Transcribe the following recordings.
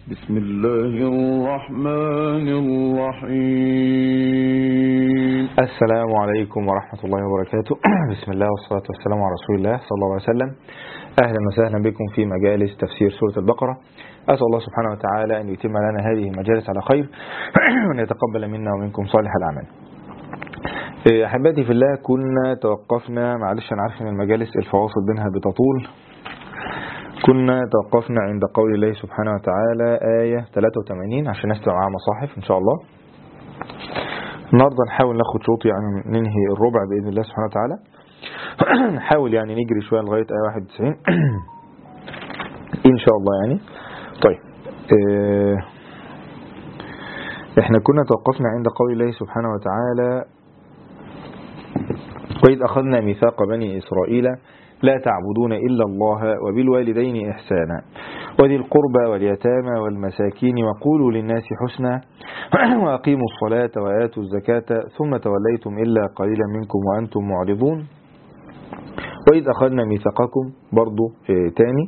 بسم الله الرحمن الرحيم. السلام عليكم ورحمة الله وبركاته. بسم الله والصلاة والسلام على رسول الله صلى الله عليه وسلم. أهلا وسهلا بكم في مجالس تفسير سورة البقرة. أسأل الله سبحانه وتعالى أن يتم لنا هذه المجالس على خير وأن يتقبل منا ومنكم صالح الأعمال. أحبتي في الله، كنا توقفنا، معلش أنا عارف أن المجالس الفواصل بينها بتطول، كنا توقفنا عند قول الله سبحانه وتعالى آية 83 عشان نستمع معاها مصاحف إن شاء الله. النهاردة نحاول ناخد شوط، يعني ننهي الربع بإذن الله سبحانه وتعالى. نحاول يعني نجري شوية لغاية آية 91 إن شاء الله يعني. طيب احنا كنا توقفنا عند قول الله سبحانه وتعالى وإذ أخذنا ميثاق بني إسرائيل لا تعبدون إلا الله وبالوالدين إحسانا وذي القربى واليتامى والمساكين وقولوا للناس حسنا وأقيموا الصلاة وآتوا الزكاة ثم توليتم إلا قليلا منكم وأنتم معرضون. وإذ أخذنا ميثاقكم برضو تاني.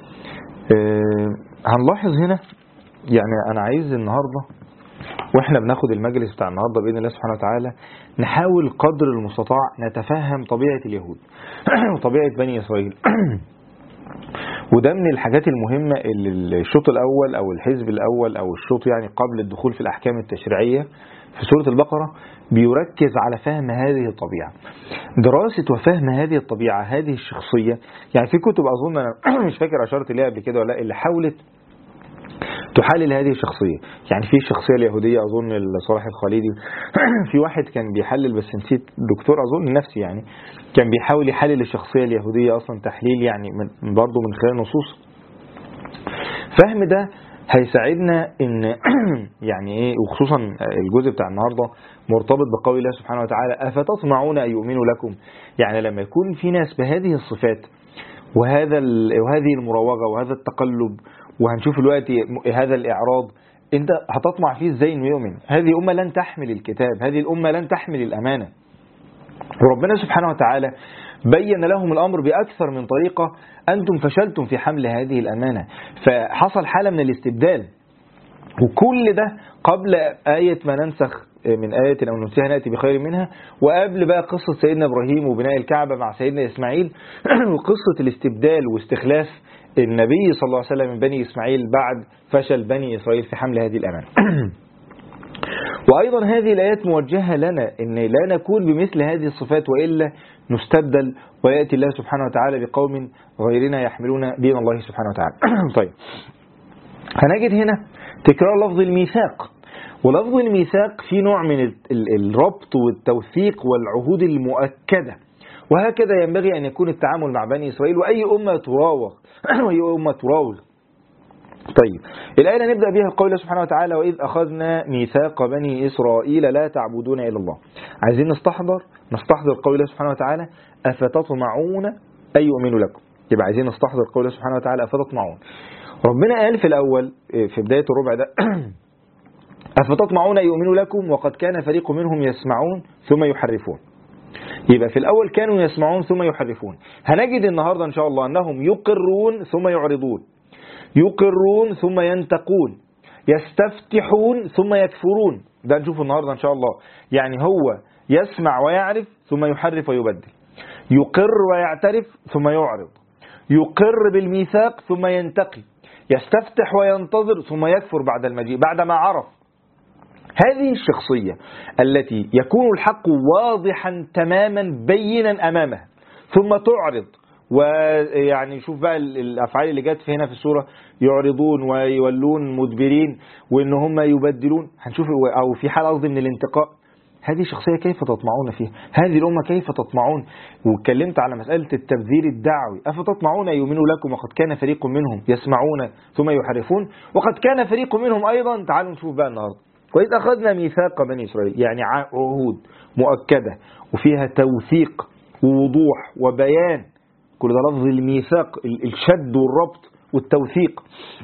هنلاحظ هنا، يعني أنا عايز النهاردة وإحنا بناخد المجلس بتاع النهاردة بإذن الله سبحانه وتعالى نحاول قدر المستطاع نتفهم طبيعة اليهود وطبيعة بني إسرائيل. وده من الحاجات المهمة اللي الشوط الأول أو الحزب الأول أو الشوط يعني قبل الدخول في الأحكام التشريعية في سورة البقرة بيركز على فهم هذه الطبيعة، دراسة وفهم هذه الطبيعة، هذه الشخصية. يعني في كتب أظن أنا مش فاكر أشرت ليها قبل كده ولا لا، اللي حاولت تحلل هذه الشخصية. يعني في الشخصية اليهودية أظن صلاح الخالدي، في واحد كان بيحلل بس نسيت، دكتور أظن نفسي يعني، كان بيحاول يحلل الشخصية اليهودية أصلا تحليل يعني برضه من خلال نصوص. فهم ده هيساعدنا ان يعني ايه، وخصوصا الجزء بتاع النهارده مرتبط بقول الله سبحانه وتعالى أفتطمعون أن يؤمنوا لكم. يعني لما يكون في ناس بهذه الصفات وهذه المراوغة وهذا التقلب، وهنشوف دلوقتي هذا الإعراض، انت هتطمع فيه ازاي انه يؤمن؟ هذه الأمة لن تحمل الكتاب، هذه الأمة لن تحمل الأمانة. وربنا سبحانه وتعالى بين لهم الأمر بأكثر من طريقة، أنتم فشلتم في حمل هذه الأمانة، فحصل حالة من الاستبدال. وكل ده قبل آية ما ننسخ من آية أو ننسيها نأتي بخير منها، وقبل بقى قصة سيدنا إبراهيم وبناء الكعبة مع سيدنا إسماعيل وقصة الاستبدال واستخلاف النبي صلى الله عليه وسلم من بني إسماعيل بعد فشل بني إسرائيل في حمل هذه الأمانة. وأيضا هذه الآيات موجهة لنا إن لا نكون بمثل هذه الصفات وإلا نستبدل ويأتي الله سبحانه وتعالى بقوم غيرنا يحملون دين الله سبحانه وتعالى. طيب، هنجد هنا تكرار لفظ الميثاق، ولفظ الميثاق في نوع من الربط والتوثيق والعهود المؤكدة، وهكذا ينبغي أن يكون التعامل مع بني إسرائيل وأي أمة تراوغ وأي أمة تراوغ. طيب، الآية نبدأ بها قول الله سبحانه وتعالى وإذ أخذنا ميثاق بني إسرائيل لا تعبدون إلا الله. عايزين نستحضر قول الله سبحانه وتعالى أفتطمعون أن يؤمنوا لكم. يبقى عايزين نستحضر قول الله سبحانه وتعالى أفتطمعون. ربنا قال في الأول في بداية الربع ده أفتطمعون أن يؤمنوا لكم وقد كان فريق منهم يسمعون ثم يحرفون. يبقى في الأول كانوا يسمعون ثم يحرفون. هنجد النهاردة إن شاء الله أنهم يقرون ثم يعرضون، يقرون ثم ينتقون، يستفتحون ثم يكفرون. ده نشوفه النهاردة إن شاء الله. يعني هو يسمع ويعرف ثم يحرف ويبدل، يقر ويعترف ثم يعرض، يقر بالميثاق ثم ينتقي، يستفتح وينتظر ثم يكفر بعد المجيء بعدما عرف. هذه الشخصية التي يكون الحق واضحا تماما بينا أمامها ثم تعرض. ويعني شوف بقى الأفعال اللي جت هنا في السورة، يعرضون ويولون مدبرين وإن هم يبدلون، هنشوف، أو في حال قصدي من الانتقاء. هذه الشخصية كيف تطمعون فيها؟ هذه الأمة كيف تطمعون؟ واتكلمت على مسألة التبذير الدعوي. أفتطمعون يؤمنوا لكم وقد كان فريق منهم يسمعون ثم يحرفون وقد كان فريق منهم أيضا. تعالوا نشوف بقى النهاردة وإذ أخذنا ميثاق بني إسرائيل، يعني عهود مؤكدة وفيها توثيق ووضوح وبيان. كل ده لفظ الميثاق، الشد والربط والتوثيق.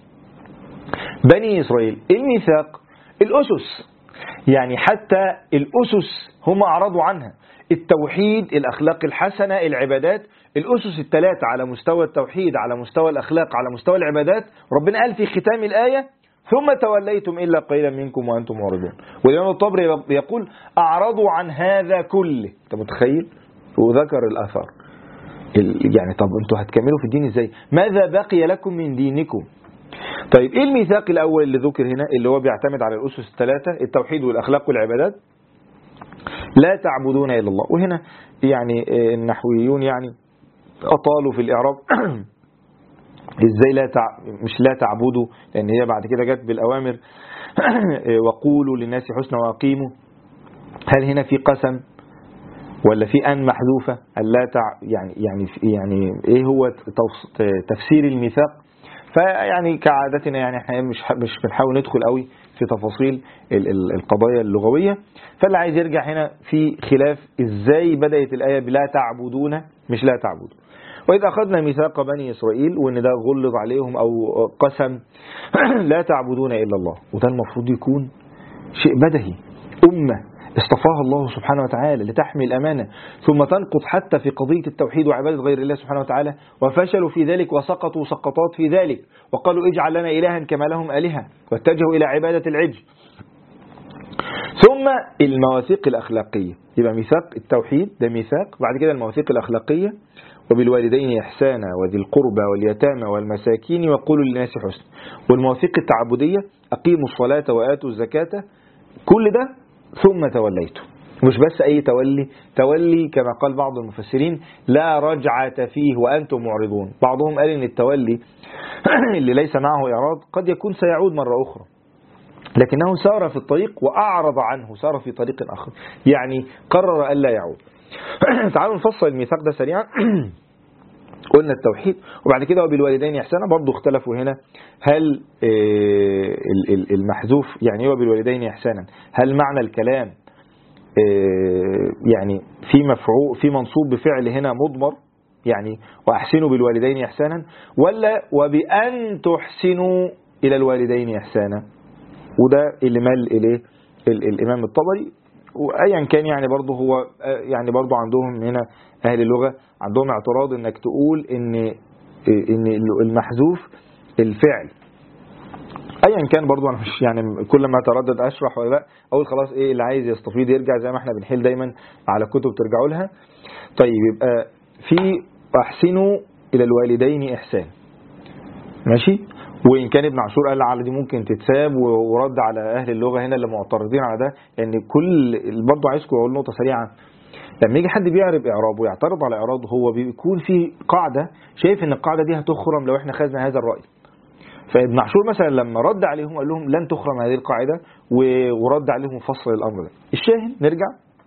بني إسرائيل الميثاق الأسس، يعني حتى الأسس هم أعرضوا عنها، التوحيد، الأخلاق الحسنة، العبادات، الأسس الثلاثة على مستوى التوحيد، على مستوى الأخلاق، على مستوى العبادات. ربنا قال في ختام الآية ثم توليتم إلا قليلا منكم وأنتم معرضون. والإمام الطبري يقول أعرضوا عن هذا كله. أنت متخيل؟ وذكر الأثر. يعني طب أنتوا هتكملوا في الدين إزاي؟ ماذا بقي لكم من دينكم؟ طيب إيه الميثاق الأول اللي ذكر هنا اللي هو بيعتمد على الأسس الثلاثة، التوحيد والأخلاق والعبادات؟ لا تعبدون إلا الله. وهنا يعني النحويون يعني أطالوا في الإعراب إزاي مش لا تعبدوا، لأن هي بعد كده جت بالأوامر وقولوا للناس حسنا وأقيموا. هل هنا في قسم ولا في أن محذوفة؟ يعني إيه هو تفسير الميثاق؟ فيعني كعادتنا يعني احنا مش بنحاول ندخل قوي في تفاصيل القضايا اللغوية. فاللي عايز يرجع هنا في خلاف إزاي بدأت الآية بلا تعبدون مش لا تعبدوا. وإذا أخذنا ميثاق بني إسرائيل وإن ده غلظ عليهم أو قسم لا تعبدون إلا الله، وده المفروض يكون شيء بدهي. أمة اصطفاها الله سبحانه وتعالى لتحمل الأمانة ثم تنقض حتى في قضية التوحيد وعبادة غير الله سبحانه وتعالى، وفشلوا في ذلك وسقطوا سقطات في ذلك، وقالوا اجعل لنا إلها كما لهم آلهة، واتجهوا إلى عبادة العجل. ثم المواثيق الأخلاقية، يبقى ميثاق التوحيد ده ميثاق، بعد كده المواثيق الأخلاقية وبالوالدين إحسانا وذي القربى واليتامى والمساكين وقولوا للناس حسنا، والمواثيق التعبدية أقيموا الصلاة وآتوا الزكاة، كل ده ثم توليتم. مش بس أي تولي كما قال بعض المفسرين لا رجعة فيه وأنتم معرضون. بعضهم قال إن التولي اللي ليس معه إعراض قد يكون سيعود مرة أخرى، لكنه سار في الطريق وأعرض عنه، سار في طريق آخر، يعني قرر ألا يعود. تعالوا نفصل الميثاق ده سريعا. قلنا التوحيد، وبعد كده وبالوالدين إحسانا. برضو اختلفوا هنا، هل المحذوف يعني هو بالوالدين إحسانا، هل معنى الكلام يعني في منصوب بفعل هنا مضمر يعني وأحسنوا بالوالدين إحسانا، ولا وبأن تحسنوا إلى الوالدين إحسانا؟ وده اللي مال إليه الإمام الطبري. وأيا كان يعني برضه هو يعني برضه عندهم هنا أهل اللغة عندهم اعتراض إنك تقول إن المحذوف الفعل. أيا كان برضه أنا مش يعني كل ما أتردد أشرح ولا لا، أقول خلاص إيه اللي عايز يستفيد يرجع زي ما إحنا بنحل دايما على كتب ترجعوا لها. طيب يبقى في أحسنوا إلى الوالدين إحسان، ماشي. وإن كان ابن عاشور قال على دي ممكن تتساب ورد على أهل اللغة هنا اللي معترضين على ده، لأن كل برضه عايزكم أقول نقطة سريعة. لما يجي حد بيعرب إعراب ويعترض على إعراب، هو بيكون في قاعدة شايف إن القاعدة دي هتخرم لو إحنا خدنا هذا الرأي. فابن عاشور مثلا لما رد عليهم قال لهم لن تخرم هذه القاعدة، ورد عليهم فصل الأمر ده. الشاهد نرجع،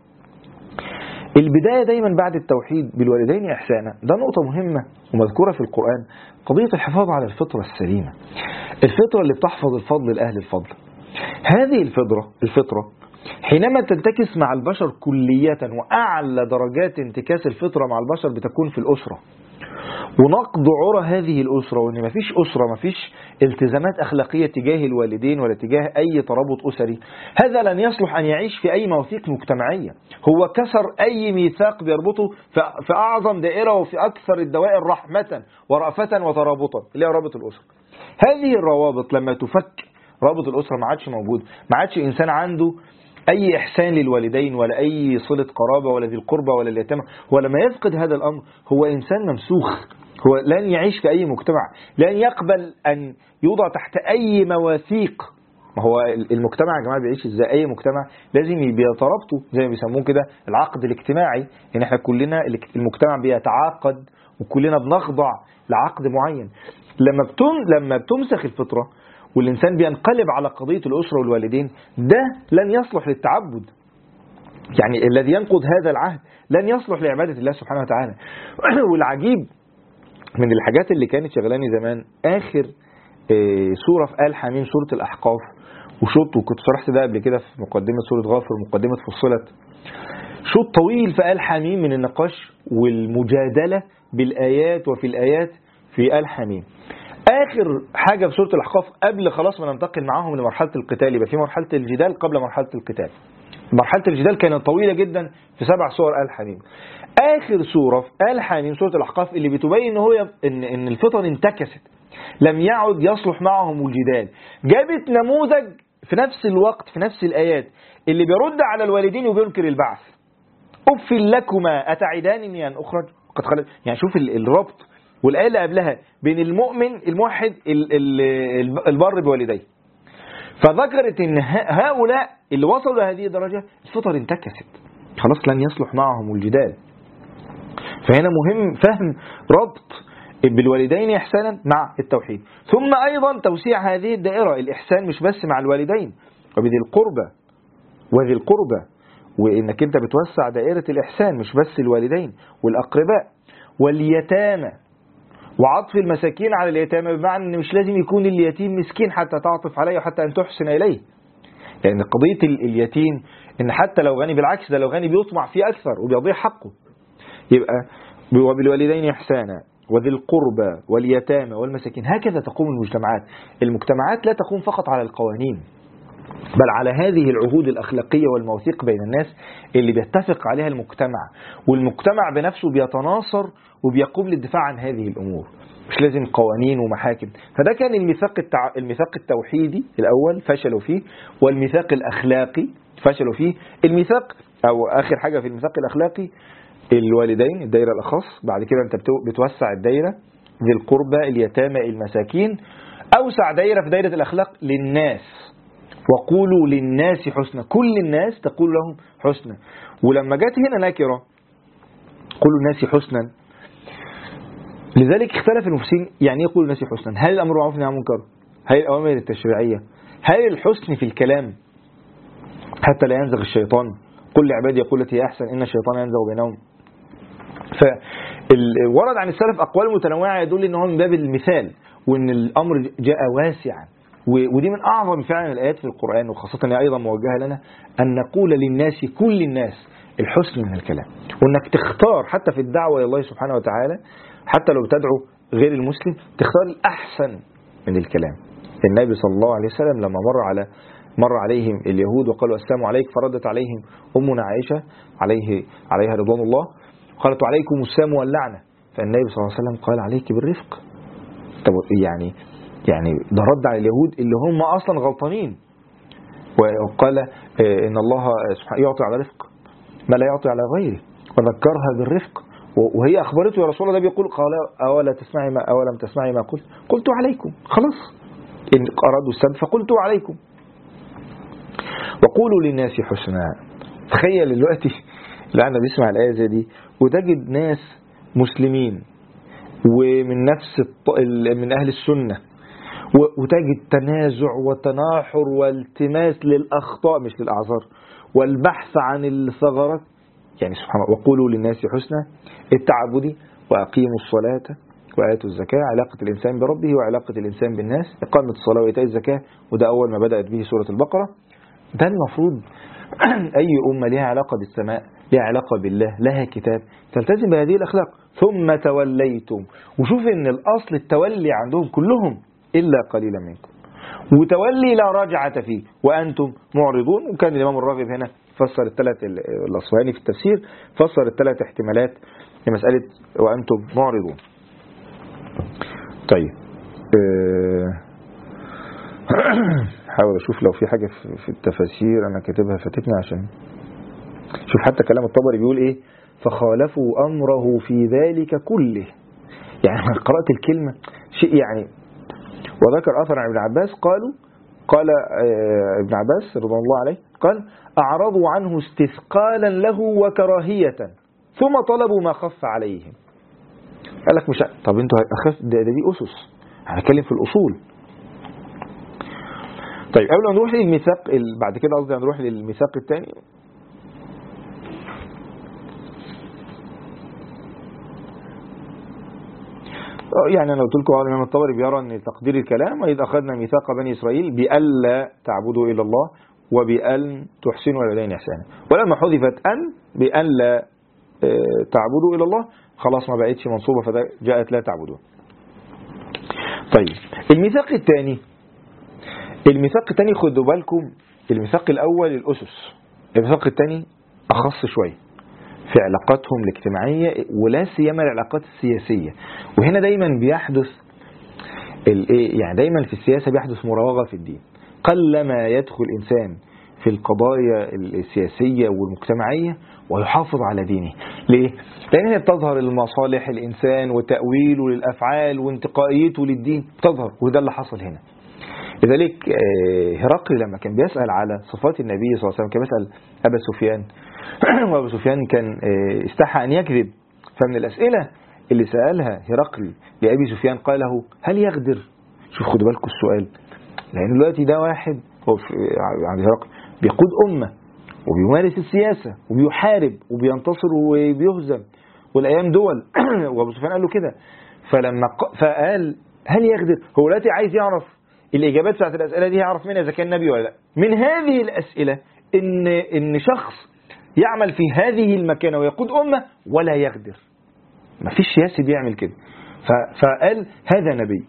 البداية دايما بعد التوحيد بالوالدين إحسانا، ده نقطة مهمة ومذكورة في القرآن، قضية الحفاظ على الفطرة السليمة، الفطرة اللي بتحفظ الفضل لأهل الفضل. هذه الفطرة حينما تنتكس مع البشر كلية، وأعلى درجات انتكاس الفطرة مع البشر بتكون في الأسرة، ونقض عرى هذه الأسرة، وإن مفيش أسرة مفيش التزامات أخلاقية تجاه الوالدين ولا تجاه أي ترابط أسري، هذا لن يصلح أن يعيش في أي مواثيق مجتمعية. هو كسر أي ميثاق بيربطه في أعظم دائرة وفي أكثر الدوائر رحمة ورأفة وترابطا، اللي هي رابط الأسرة. هذه الروابط لما تفك رابط الأسرة ما عادش موجود، ما عادش إنسان عنده أي إحسان للوالدين ولا أي صلة قرابة ولا ذي القربة ولا اليتامى. ولما يفقد هذا الأمر هو إنسان ممسوخ، هو لن يعيش في أي مجتمع، لن يقبل أن يوضع تحت أي مواثيق. ما هو المجتمع يا جماعة بيعيش إزاي؟ أي مجتمع لازم بيترابطوا زي ما بيسموه كده العقد الاجتماعي، إن إحنا كلنا المجتمع بيتعاقد وكلنا بنخضع لعقد معين. لما بتمسخ الفطرة والإنسان بينقلب على قضية الأسرة والوالدين، ده لن يصلح للتعبد. يعني الذي ينقض هذا العهد لن يصلح لعبادة الله سبحانه وتعالى. والعجيب من الحاجات اللي كانت شغلاني زمان، آخر سورة في آل حميم سورة الأحقاف، وكنت شرحت ده قبل كده في مقدمة سورة غافر ومقدمة فصلت، شوط طويل في آل حميم من النقاش والمجادلة بالآيات وفي الآيات في آل حميم. آخر حاجة في سورة الأحقاف قبل خلاص ما ننتقل معاهم لمرحلة القتال، يبقى في مرحلة الجدال قبل مرحلة القتال. مرحلة الجدال كانت طويلة جدا في 7 سور آل حميم. آخر سورة في آل حميم سورة الأحقاف اللي بتبين إن الفطر انتكست، لم يعد يصلح معهم الجدال. جابت نموذج في نفس الوقت في نفس الآيات اللي بيرد على الوالدين وبينكر البعث. أف لكما أتعدانني أن أخرج قد خلت. يعني شوف الربط، والآية اللي قبلها بين المؤمن الموحد البر بوالديه. فذكرت ان هؤلاء اللي وصلوا لهذه الدرجة الفطر انتكست، خلاص لن يصلح معهم الجدال. فهنا مهم فهم ربط بالوالدين إحسانا مع التوحيد. ثم أيضا توسيع هذه الدائرة، الإحسان مش بس مع الوالدين وبذي القربى وذي القربى، وإنك أنت بتوسع دائرة الإحسان مش بس الوالدين والأقرباء واليتامى، وعطف المساكين على اليتامى بمعنى أن مش لازم يكون اليتيم مسكين حتى تعطف عليه وحتى أن تحسن إليه. لأن قضية اليتيم إن حتى لو غني، بالعكس ده لو غني بيطمع فيه أكثر وبيضيع حقه. يبقى وبالوالدين إحسانا وذي القربى واليتامى والمساكين. هكذا تقوم المجتمعات. المجتمعات لا تقوم فقط على القوانين، بل على هذه العهود الأخلاقية والمواثيق بين الناس اللي بيتفق عليها المجتمع، والمجتمع بنفسه بيتناصر وبيقوم للدفاع عن هذه الأمور. مش لازم قوانين ومحاكم. فده كان الميثاق التوحيدي الأول فشلوا فيه، والميثاق الأخلاقي فشلوا فيه. الميثاق أو آخر حاجة في الميثاق الأخلاقي الوالدين، الدائرة الأخص. بعد كده أنت بتوسع الدائرة، ذي القربى اليتامى المساكين. أوسع دائرة في دائرة الأخلاق للناس، وقولوا للناس حسنا، كل الناس تقول لهم حسنا. ولما جت هنا نكرة قولوا الناس حسنا، لذلك اختلف المفسرين يعني ايه يقولوا الناس حسنا. هل الأمر معروف والنهي عن المنكر؟ هل الأوامر التشريعية؟ هل الحسن في الكلام حتى لا ينزغ الشيطان؟ كل عبادي يقول التي هي أحسن إن الشيطان ينزغ بينهم. فورد عن السلف أقوال متنوعة يدل إن هو من باب المثال، وإن الأمر جاء واسعا. ودي من أعظم فعلا الآيات في القرآن، وخاصة هي أيضا موجهة لنا أن نقول للناس كل الناس الحسن من الكلام، وأنك تختار حتى في الدعوة إلى الله سبحانه وتعالى، حتى لو بتدعو غير المسلم تختار الأحسن من الكلام. النبي صلى الله عليه وسلم لما مر عليهم اليهود وقالوا السلام عليك، فردت عليهم أمنا عائشة عليها رضوان الله قالت عليكم السلام واللعنة. فالنبي صلى الله عليه وسلم قال عليك بالرفق. طب يعني ده رد على اليهود اللي هم أصلا غلطانين، وقال إن الله سبحانه يعطي على رفق ما لا يعطي على غيره، وذكرها بالرفق. وهي أخبرته يا رسول الله، ده بيقول قال أولم تسمعي ما قلت عليكم. خلاص إن أرادوا السب فقلت عليكم. وقولوا للناس حسنا. تخيل دلوقتي الآن بيسمع الآية زي دي وتجد ناس مسلمين ومن من أهل السنة، وتجد تنازع وتناحر والتماس للأخطاء مش للأعذار، والبحث عن الثغرات. يعني سبحان الله. وقولوا للناس حسنا التعبدي، وأقيموا الصلاة وآتوا الزكاة، علاقة الإنسان بربه وعلاقة الإنسان بالناس، إقامة الصلاة وإيتاء الزكاة، وده أول ما بدأت به سورة البقرة. ده المفروض أي أمة لها علاقة بالسماء، لها علاقة بالله، لها كتاب، تلتزم بهذه الأخلاق. ثم توليتم. وشوف إن الأصل التولي عندهم كلهم إلا قليلا منكم، وتولي لا رجعة فيه وأنتم معرضون. وكان الإمام الراغب هنا فسر الأصفهاني في التفسير فسر الثلاث احتمالات لمسألة وأنتم معرضون. طيب حاول أشوف لو في حاجة في التفاسير أنا كاتبها فاتتني، عشان شوف حتى كلام الطبري بيقول إيه: فخالفوا أمره في ذلك كله. يعني قرأت الكلمة شيء يعني. وذكر أثر عن ابن عباس قال ابن عباس رضي الله عليه قال: أعرضوا عنه استثقالا له وكراهية ثم طلبوا ما خف عليهم. قال لك مش طب انتوا أخف دي أسس، هنتكلم في الأصول. طيب قبل ما نروح للميثاق بعد كده قصدي هنروح للميثاق الثاني. يعني أنا قلت لكم الإمام الطبري بيرى أن تقدير الكلام: وإذ أخذنا ميثاق بني إسرائيل بألا تعبدوا إلا الله وبأن تحسنوا الوالدين إحسانا. ولما حذفت أن بألا تعبدوا إلى الله خلاص ما بقتش منصوبة، فجاءت لا تعبدون. طيب الميثاق الثاني خدوا بالكم، الميثاق الأول الأسس، الميثاق الثاني أخص شوية في علاقاتهم الاجتماعية ولا سيما العلاقات السياسية. وهنا دايما بيحدث يعني دايما في السياسة بيحدث مراوغة في الدين. قلما يدخل إنسان في القضايا السياسية والمجتمعية ويحافظ على دينه. ليه؟ لأن هي بتظهر المصالح الإنسان وتأويله للأفعال وانتقائيته للدين بتظهر، وده اللي حصل هنا. لذلك هرقل لما كان بيسأل على صفات النبي صلى الله عليه وسلم كان بيسأل أبا سفيان وأبا سفيان كان استحى أن يكذب. فمن الأسئلة اللي سألها هرقل لأبي سفيان قال له هل يغدر؟ شوف خدوا بالكم السؤال، لأن دلوقتي ده واحد هو عند هرقل بيقود أمة وبيمارس السياسة وبيحارب وبينتصر وبيهزم والأيام دول وأبو سفيان قال له كده. فقال هل يغدر؟ هو دلوقتي عايز يعرف الإجابات بتاعت الأسئلة دي، يعرف منها إذا كان نبي ولا لا. من هذه الأسئلة إن شخص يعمل في هذه المكانة ويقود أمة ولا يغدر. ما فيش سياسي بيعمل كده. فقال هذا نبي.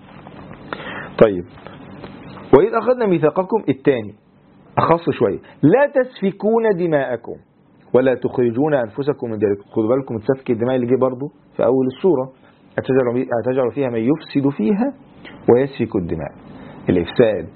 طيب، وإذ أخذنا ميثاقكم الثاني أخص شوية، لا تسفكون دماءكم ولا تخرجون أنفسكم من دياركم. خدوا بالكم تسفك الدماء اللي جه برضه في أول السورة، أتجعل فيها من يفسد فيها ويسفك الدماء. الإفساد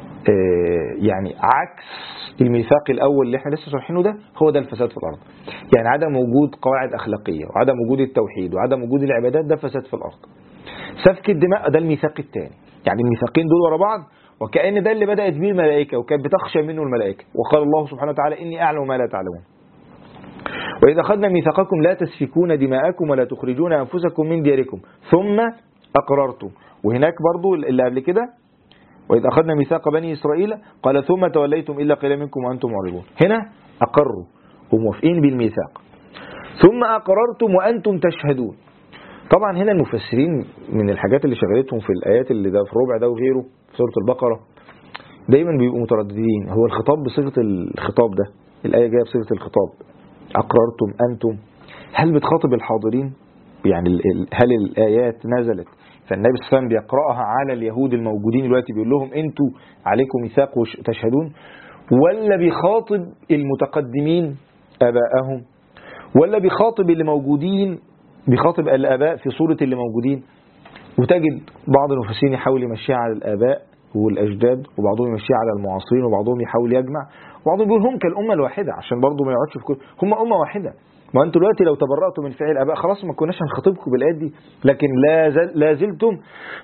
يعني عكس الميثاق الأول اللي احنا لسه شرحينه ده، هو ده الفساد في الأرض. يعني عدم وجود قواعد أخلاقية وعدم وجود التوحيد وعدم وجود العبادات، ده فساد في الأرض. سفك الدماء ده الميثاق الثاني. يعني الميثاقين دول ورا بعض، وكأن ده اللي بدأت به الملائكة وكانت بتخشى منه الملائكة. وقال الله سبحانه وتعالى إني أعلم ما لا تعلمون. وإذا أخذنا ميثاقكم لا تسفكون دماءكم ولا تخرجون أنفسكم من دياركم ثم أقررتم. وهناك برضو اللي قبل كده وإذا أخذنا ميثاق بني إسرائيل قال ثم توليتم إلا قليلا منكم وأنتم معرضون. هنا أقروا وموافقين بالميثاق، ثم أقررتم وأنتم تشهدون. طبعا هنا المفسرين من الحاجات اللي شغلتهم في الآيات اللي ده في الربع ده وغيره في سورة البقرة دايما بيبقوا مترددين، هو الخطاب بصيغة الخطاب ده، الآية جاية بصيغة الخطاب أقررتم أنتم، هل بتخاطب الحاضرين؟ يعني هل الآيات نزلت فالنبي صلى الله عليه وسلم بيقرأها على اليهود الموجودين دلوقتي بيقول لهم أنتوا عليكم ميثاق وتشهدون، ولا بيخاطب المتقدمين آباءهم، ولا بيخاطب اللي موجودين، بيخاطب الآباء في صورة اللي موجودين؟ وتجد بعض المفسرين يحاول يمشيها على الآباء والأجداد، وبعضهم يمشيها على المعاصرين، وبعضهم يحاول يجمع، وبعضهم يقول هم كالأمة الواحدة عشان برضو ما يقعدش في كل هم أمة واحدة. ما أنتوا دلوقتي لو تبرأتوا من فعل الآباء خلاص ما كناش هنخاطبكم بالآيات دي، لكن لا زلتم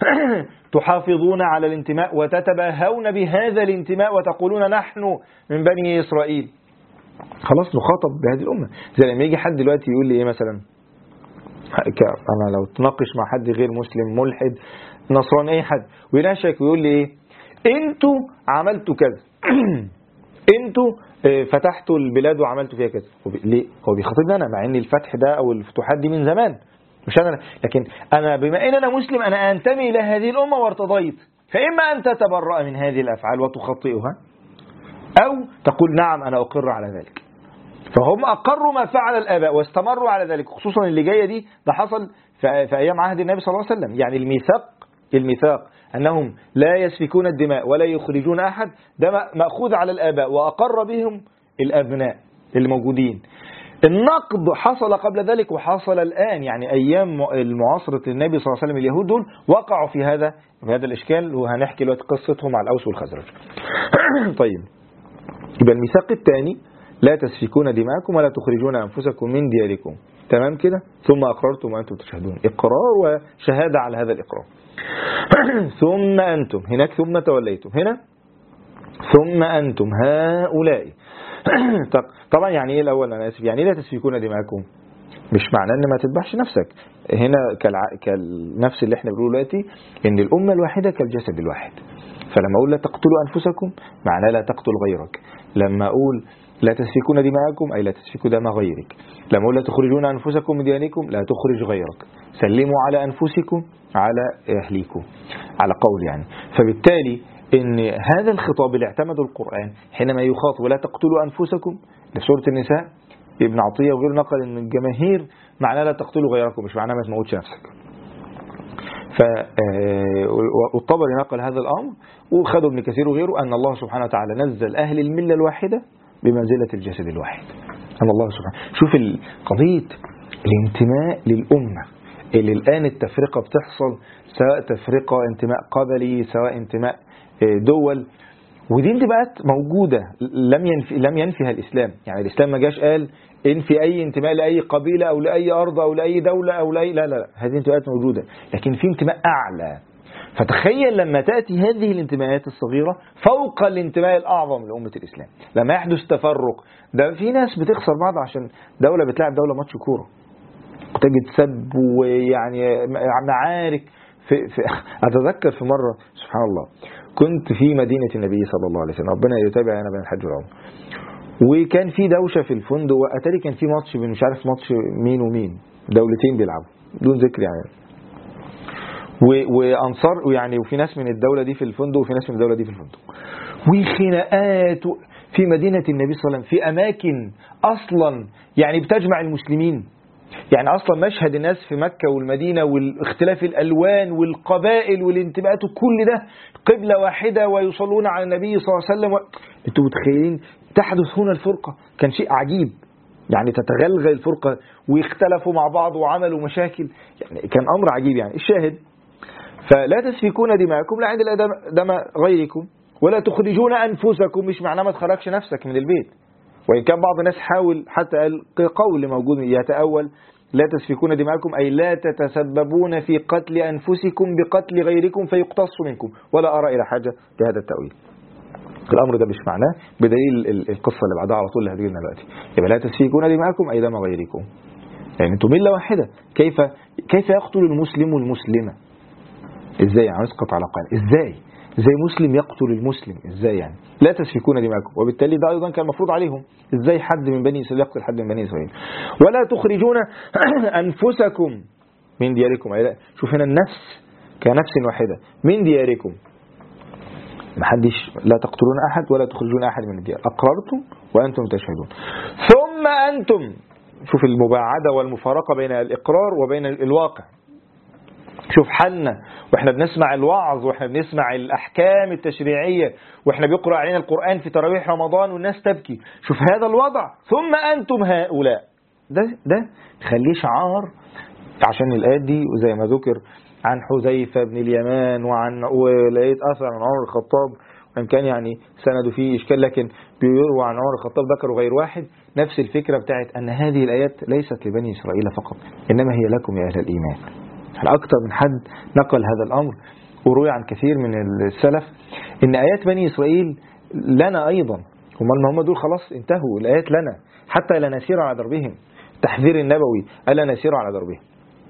تحافظون على الانتماء وتتباهون بهذا الانتماء وتقولون نحن من بني إسرائيل. خلاص نخاطب بهذه الأمة. زي لما يجي حد دلوقتي يقول لي إيه مثلا، أنا لو تناقش مع حد غير مسلم ملحد نصراني أي حد ويناشك ويقول لي إيه أنتوا عملتوا كذا أنتوا فتحتوا البلاد وعملتوا فيها كذا. ليه؟ هو بيخاطبني أنا، مع إن الفتح ده أو الفتوحات دي من زمان مش أنا، لكن أنا بما إن أنا مسلم أنا أنتمي إلى هذه الأمة وارتضيت، فإما أن تتبرأ من هذه الأفعال وتخطئها أو تقول نعم أنا أقر على ذلك. فهم أقروا ما فعل الآباء واستمروا على ذلك، خصوصا اللي جاية دي ده حصل في أيام عهد النبي صلى الله عليه وسلم. يعني الميثاق أنهم لا يسفكون الدماء ولا يخرجون أحد، ده مأخوذ على الآباء وأقر بهم الأبناء اللي موجودين. النقد حصل قبل ذلك وحصل الآن، يعني أيام المعاصرة للنبي صلى الله عليه وسلم اليهود دول وقعوا في هذا الإشكال، وهنحكي دلوقتي قصتهم على الأوس والخزرج. طيب، يبقى الميثاق الثاني لا تسفكون دماءكم ولا تخرجون أنفسكم من دياركم، تمام كده؟ ثم أقررتم وأنتم تشهدون، إقرار وشهادة على هذا الإقرار. ثم أنتم، هناك ثم توليتم، هنا ثم أنتم هؤلاء. طبعا يعني إيه الأول؟ أنا آسف، يعني لا تسفكون دماءكم مش معناه أن ما تذبحش نفسك. هنا كالنفس اللي احنا بنقوله دلوقتي إن الأمة الواحدة كالجسد الواحد. فلما أقول لا تقتلوا أنفسكم معناه لا تقتل غيرك. لما أقول لا تسفكون دماءكم أي لا تسفكوا دم غيرك. لما أقول لا تخرجون أنفسكم من دياركم لا تخرج غيرك. سلموا على أنفسكم على أهليكم على قول يعني. فبالتالي إن هذا الخطاب اللي اعتمده القرآن حينما يخاطب لا تقتلوا أنفسكم لسورة النساء، ابن عطية وغيره نقل إن الجماهير معناه لا تقتلوا غيركم، مش معناه ما تموتش نفسك. والطبري نقل هذا الأمر، وخدوا ابن كثير وغيره أن الله سبحانه وتعالى نزل أهل الملة الواحدة بمنزلة الجسد الواحد. أن الله سبحانه، شوف قضية الانتماء للأمة، اللي الآن التفرقة بتحصل، سواء تفرقة انتماء قبلي، سواء انتماء دول، ودي انتماءات موجودة لم ينفيها الإسلام. يعني الإسلام ما جاش قال انفي أي انتماء لأي قبيلة أو لأي أرض أو لأي دولة أو لأي، لا لا لا، هذه انتماءات موجودة، لكن في انتماء أعلى. فتخيل لما تأتي هذه الانتماءات الصغيرة فوق الانتماء الأعظم لأمة الإسلام، لما يحدث تفرق. ده في ناس بتخسر بعض عشان دولة بتلعب دولة ماتش كورة، تجد سب ويعني معارك في أتذكر في مرة سبحان الله كنت في مدينة النبي صلى الله عليه وسلم، ربنا يتابع أنا بين الحج والعمرة، وكان في دوشة في الفندق، وأتاري كان في ماتش مش عارف ماتش مين ومين، دولتين بيلعبوا بدون ذكر يعني، وأنصار يعني، وفي ناس من الدولة دي في الفندق وفي ناس من الدولة دي في الفندق، وخناقات في مدينة النبي صلى الله عليه وسلم في أماكن أصلا يعني بتجمع المسلمين. يعني أصلا مشهد الناس في مكة والمدينة والاختلاف الألوان والقبائل والانتماءات وكل ده قبلة واحدة ويصلون على النبي صلى الله عليه وسلم انتوا متخيلين تحدث هنا الفرقة؟ كان شيء عجيب، يعني تتغلغل الفرقة ويختلفوا مع بعض وعملوا مشاكل، يعني كان أمر عجيب. يعني الشاهد فلا تسفكون دماءكم لا عند دم غيركم ولا تخرجون أنفسكم، مش معناه ما تخرجش نفسك من البيت، وإن كان بعض الناس حاول حتى قول اللي موجود يتأول لا تسفكون دماءكم أي لا تتسببون في قتل أنفسكم بقتل غيركم فيقتص منكم، ولا أرى إلى حاجة لهذا التأويل. الأمر ده مش معناه بدليل القصة اللي بعدها على طول اللي هتجيلنا دلوقتي، يبقى لا تسفكون دماءكم أي دم غيركم، يعني انتم ملة واحدة، كيف يقتل المسلم المسلمة؟ ازاي يعني يسقط على قال؟ ازاي مسلم يقتل المسلم؟ ازاي يعني لا تسفكون دماءكم؟ وبالتالي ده ايضا كان المفروض عليهم، ازاي حد من بني اسرائيل يقتل حد من بني اسرائيل؟ ولا تخرجون انفسكم من دياركم، لا شوف هنا النفس كنفس واحدة من دياركم، محدش، لا تقتلون احد ولا تخرجون احد من الديار، اقررتم وانتم تشهدون. ثم انتم، شوف المباعدة والمفارقة بين الاقرار وبين الواقع. شوف حالنا واحنا بنسمع الوعظ واحنا بنسمع الأحكام التشريعية واحنا بيقرأ علينا القرآن في تراويح رمضان والناس تبكي، شوف هذا الوضع. ثم أنتم هؤلاء، ده خليه شعار، عشان الآيات دي وزي ما ذكر عن حذيفة بن اليمان ولقيت أثر عن عمر الخطاب، وإن كان يعني سنده فيه إشكال لكن بيروى عن عمر الخطاب ذكروا غير واحد نفس الفكرة بتاعت أن هذه الآيات ليست لبني إسرائيل فقط، إنما هي لكم يا أهل الإيمان. أكثر من حد نقل هذا الأمر، وروي عن كثير من السلف إن آيات بني إسرائيل لنا أيضا، هم دول خلاص انتهوا، الآيات لنا حتى لا نسير على دربهم، تحذير النبوي ألا نسير على دربهم.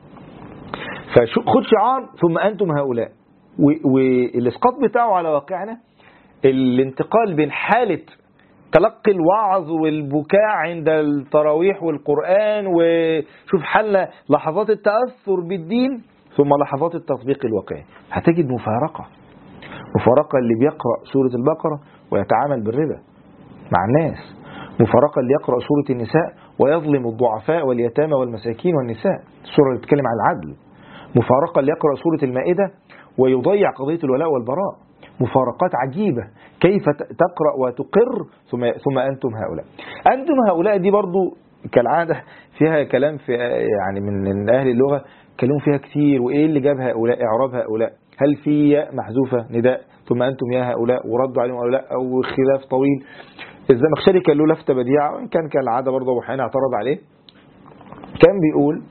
فخد شعار ثم أنتم هؤلاء، والإسقاط بتاعه على واقعنا الانتقال بين حالة تلقي الوعظ والبكاء عند التراويح والقرآن، وشوف حالنا لحظات التأثر بالدين ثم لحظات التطبيق الواقعي، هتجد مفارقة اللي بيقرأ سورة البقرة ويتعامل بالربا مع الناس، مفارقة اللي يقرأ سورة النساء ويظلم الضعفاء واليتامى والمساكين والنساء، السورة اللي بتتكلم عن العدل، مفارقة اللي يقرأ سورة المائدة ويضيع قضية الولاء والبراء، مفارقات عجيبة. كيف تقرأ وتقر ثم أنتم هؤلاء. أنتم هؤلاء دي برضو كالعادة فيها كلام في يعني من أهل اللغة كلام فيها كثير، وإيه اللي جاب هؤلاء، إعراب هؤلاء، هل في ياء محذوفة نداء ثم أنتم يا هؤلاء وردوا عليهم هؤلاء، أو خلاف طويل. الزمخشري كان له لفتة بديعة وإن كان كالعادة برضه وحين اعترض عليه، كان بيقول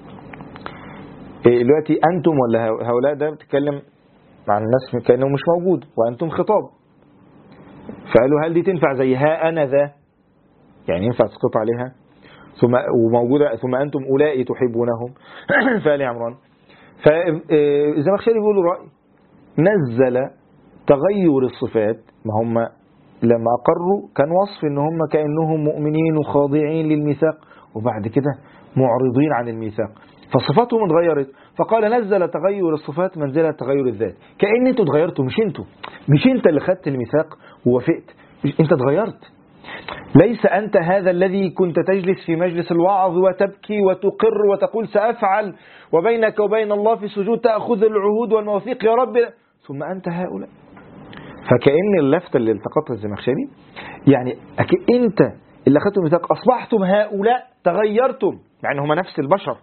دلوقتي أنتم ولا هؤلاء ده بتتكلم مع الناس كأنه مش موجود وأنتم خطاب، فقالوا هل دي تنفع زي ها أنا ذا، يعني ينفع تسقط عليها ثم وموجودة ثم أنتم أولئك تحبونهم فآل عمران. فالزمخشري بيقولوا رأي نزل تغير الصفات، ما هم لما أقروا كان وصف إن هم كأنهم مؤمنين وخاضعين للميثاق وبعد كده معرضين عن الميثاق، فصفاتهم اتغيرت، فقال نزل تغير الصفات منزلة تغير الذات، كأن انتوا اتغيرتوا، مش انت اللي خدت الميثاق ووافقت، انت اتغيرت، ليس أنت هذا الذي كنت تجلس في مجلس الوعظ وتبكي وتقر وتقول سأفعل وبينك وبين الله في السجود تأخذ العهود والمواثيق يا رب، ثم أنت هؤلاء. فكأن اللفتة اللي التقطها الزمخشري يعني أنت اللي أخذتم الميثاق أصبحتم هؤلاء، تغيرتم، يعني هم نفس البشر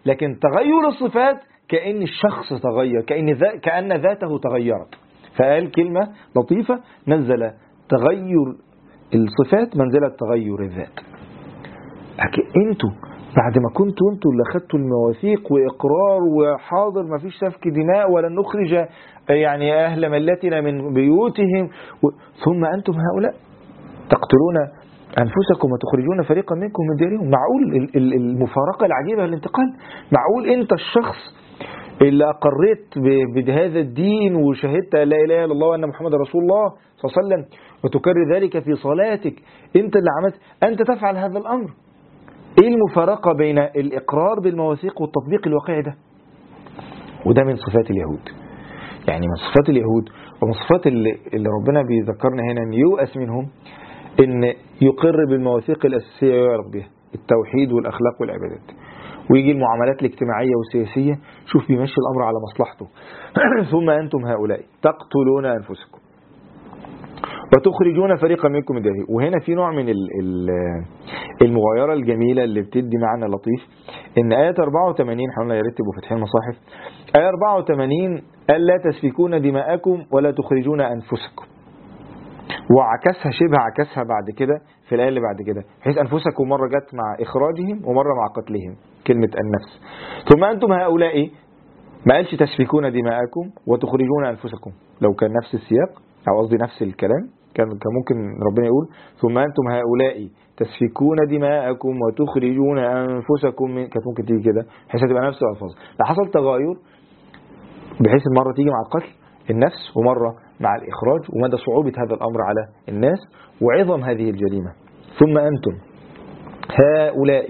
لكن تغير الصفات كأن الشخص تغير، كأن ذاته تغيرت. فقال كلمة لطيفة: نزل تغير الصفات منزلة تغير الذات. انتوا بعد ما كنتوا انتوا اللي اخدتوا المواثيق واقرار وحاضر ما فيش سفك دماء ولا نخرج يعني اهل ملتنا من بيوتهم ثم انتم هؤلاء تقتلون انفسكم وتخرجون فريقا منكم من ديارهم. معقول المفارقة العجيبة الانتقال؟ معقول انت الشخص اللي اقريت بهذا الدين وشهدت لا اله الا الله وان محمد رسول الله صلى الله عليه وسلم وتكرر ذلك في صلاتك، انت اللي عملت، انت تفعل هذا الامر؟ ايه المفارقة بين الاقرار بالمواثيق والتطبيق الواقعي ده؟ وده من صفات اليهود، يعني من صفات اليهود ومن صفات اللي ربنا بيذكرنا هنا ان يؤس منهم، ان يقر بالمواثيق الاساسية ويعرف بها التوحيد والاخلاق والعبادات، ويجي المعاملات الاجتماعية والسياسية شوف بيمشي الامر على مصلحته. ثم انتم هؤلاء تقتلون انفسكم وتخرجون فريقا منكم من ديارهم. وهنا في نوع من المغايرة الجميلة اللي بتدي معنى لطيف، ان آية 84 حاولنا يرتبوا فتحين المصاحف، آية 84 قال لا تسفكون دماءكم ولا تخرجون أنفسكم، وعكسها شبه عكسها بعد كده في الآية اللي بعد كده، بحيث أنفسكم مرة جت مع إخراجهم ومرة مع قتلهم، كلمة النفس. ثم أنتم هؤلاء ما قالش تسفكون دماءكم وتخرجون أنفسكم، لو كان نفس السياق أو قصدي نفس الكلام كان ممكن ربنا يقول ثم أنتم هؤلاء تسفكون دماءكم وتخرجون أنفسكم كانت ممكن تيجي كده بحيث تبقى نفس الألفاظ. لا، حصل تغاير بحيث مرة تيجي مع القتل النفس ومرة مع الإخراج، ومدى صعوبة هذا الأمر على الناس وعظم هذه الجريمة. ثم أنتم هؤلاء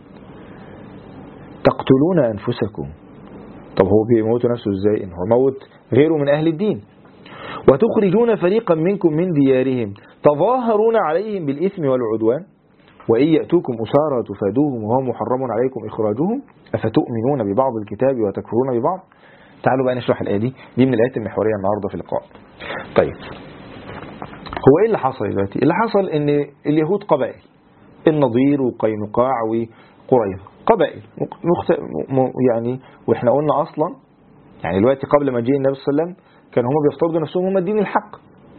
تقتلون أنفسكم. طب هو بيموت نفسه إزاي؟ إن هو موت غيره من أهل الدين. وتخرجون فريقا منكم من ديارهم تظاهرون عليهم بالإثم والعدوان وإن يأتوكم أسارى تفادوهم وهو محرم عليكم إخراجهم أفتؤمنون ببعض الكتاب وتكفرون ببعض. تعالوا بقى نشرح الآية دي من الآيات المحورية النهاردة في اللقاء. طيب هو إيه اللي حصل دلوقتي؟ اللي حصل إن اليهود قبائل، النضير وقينقاع وقريظة، قبائل يعني، وإحنا قلنا أصلا يعني دلوقتي قبل ما جاء النبي صلى الله عليه وسلم كانوا هم بيفترضوا نفسهم هم الدين الحق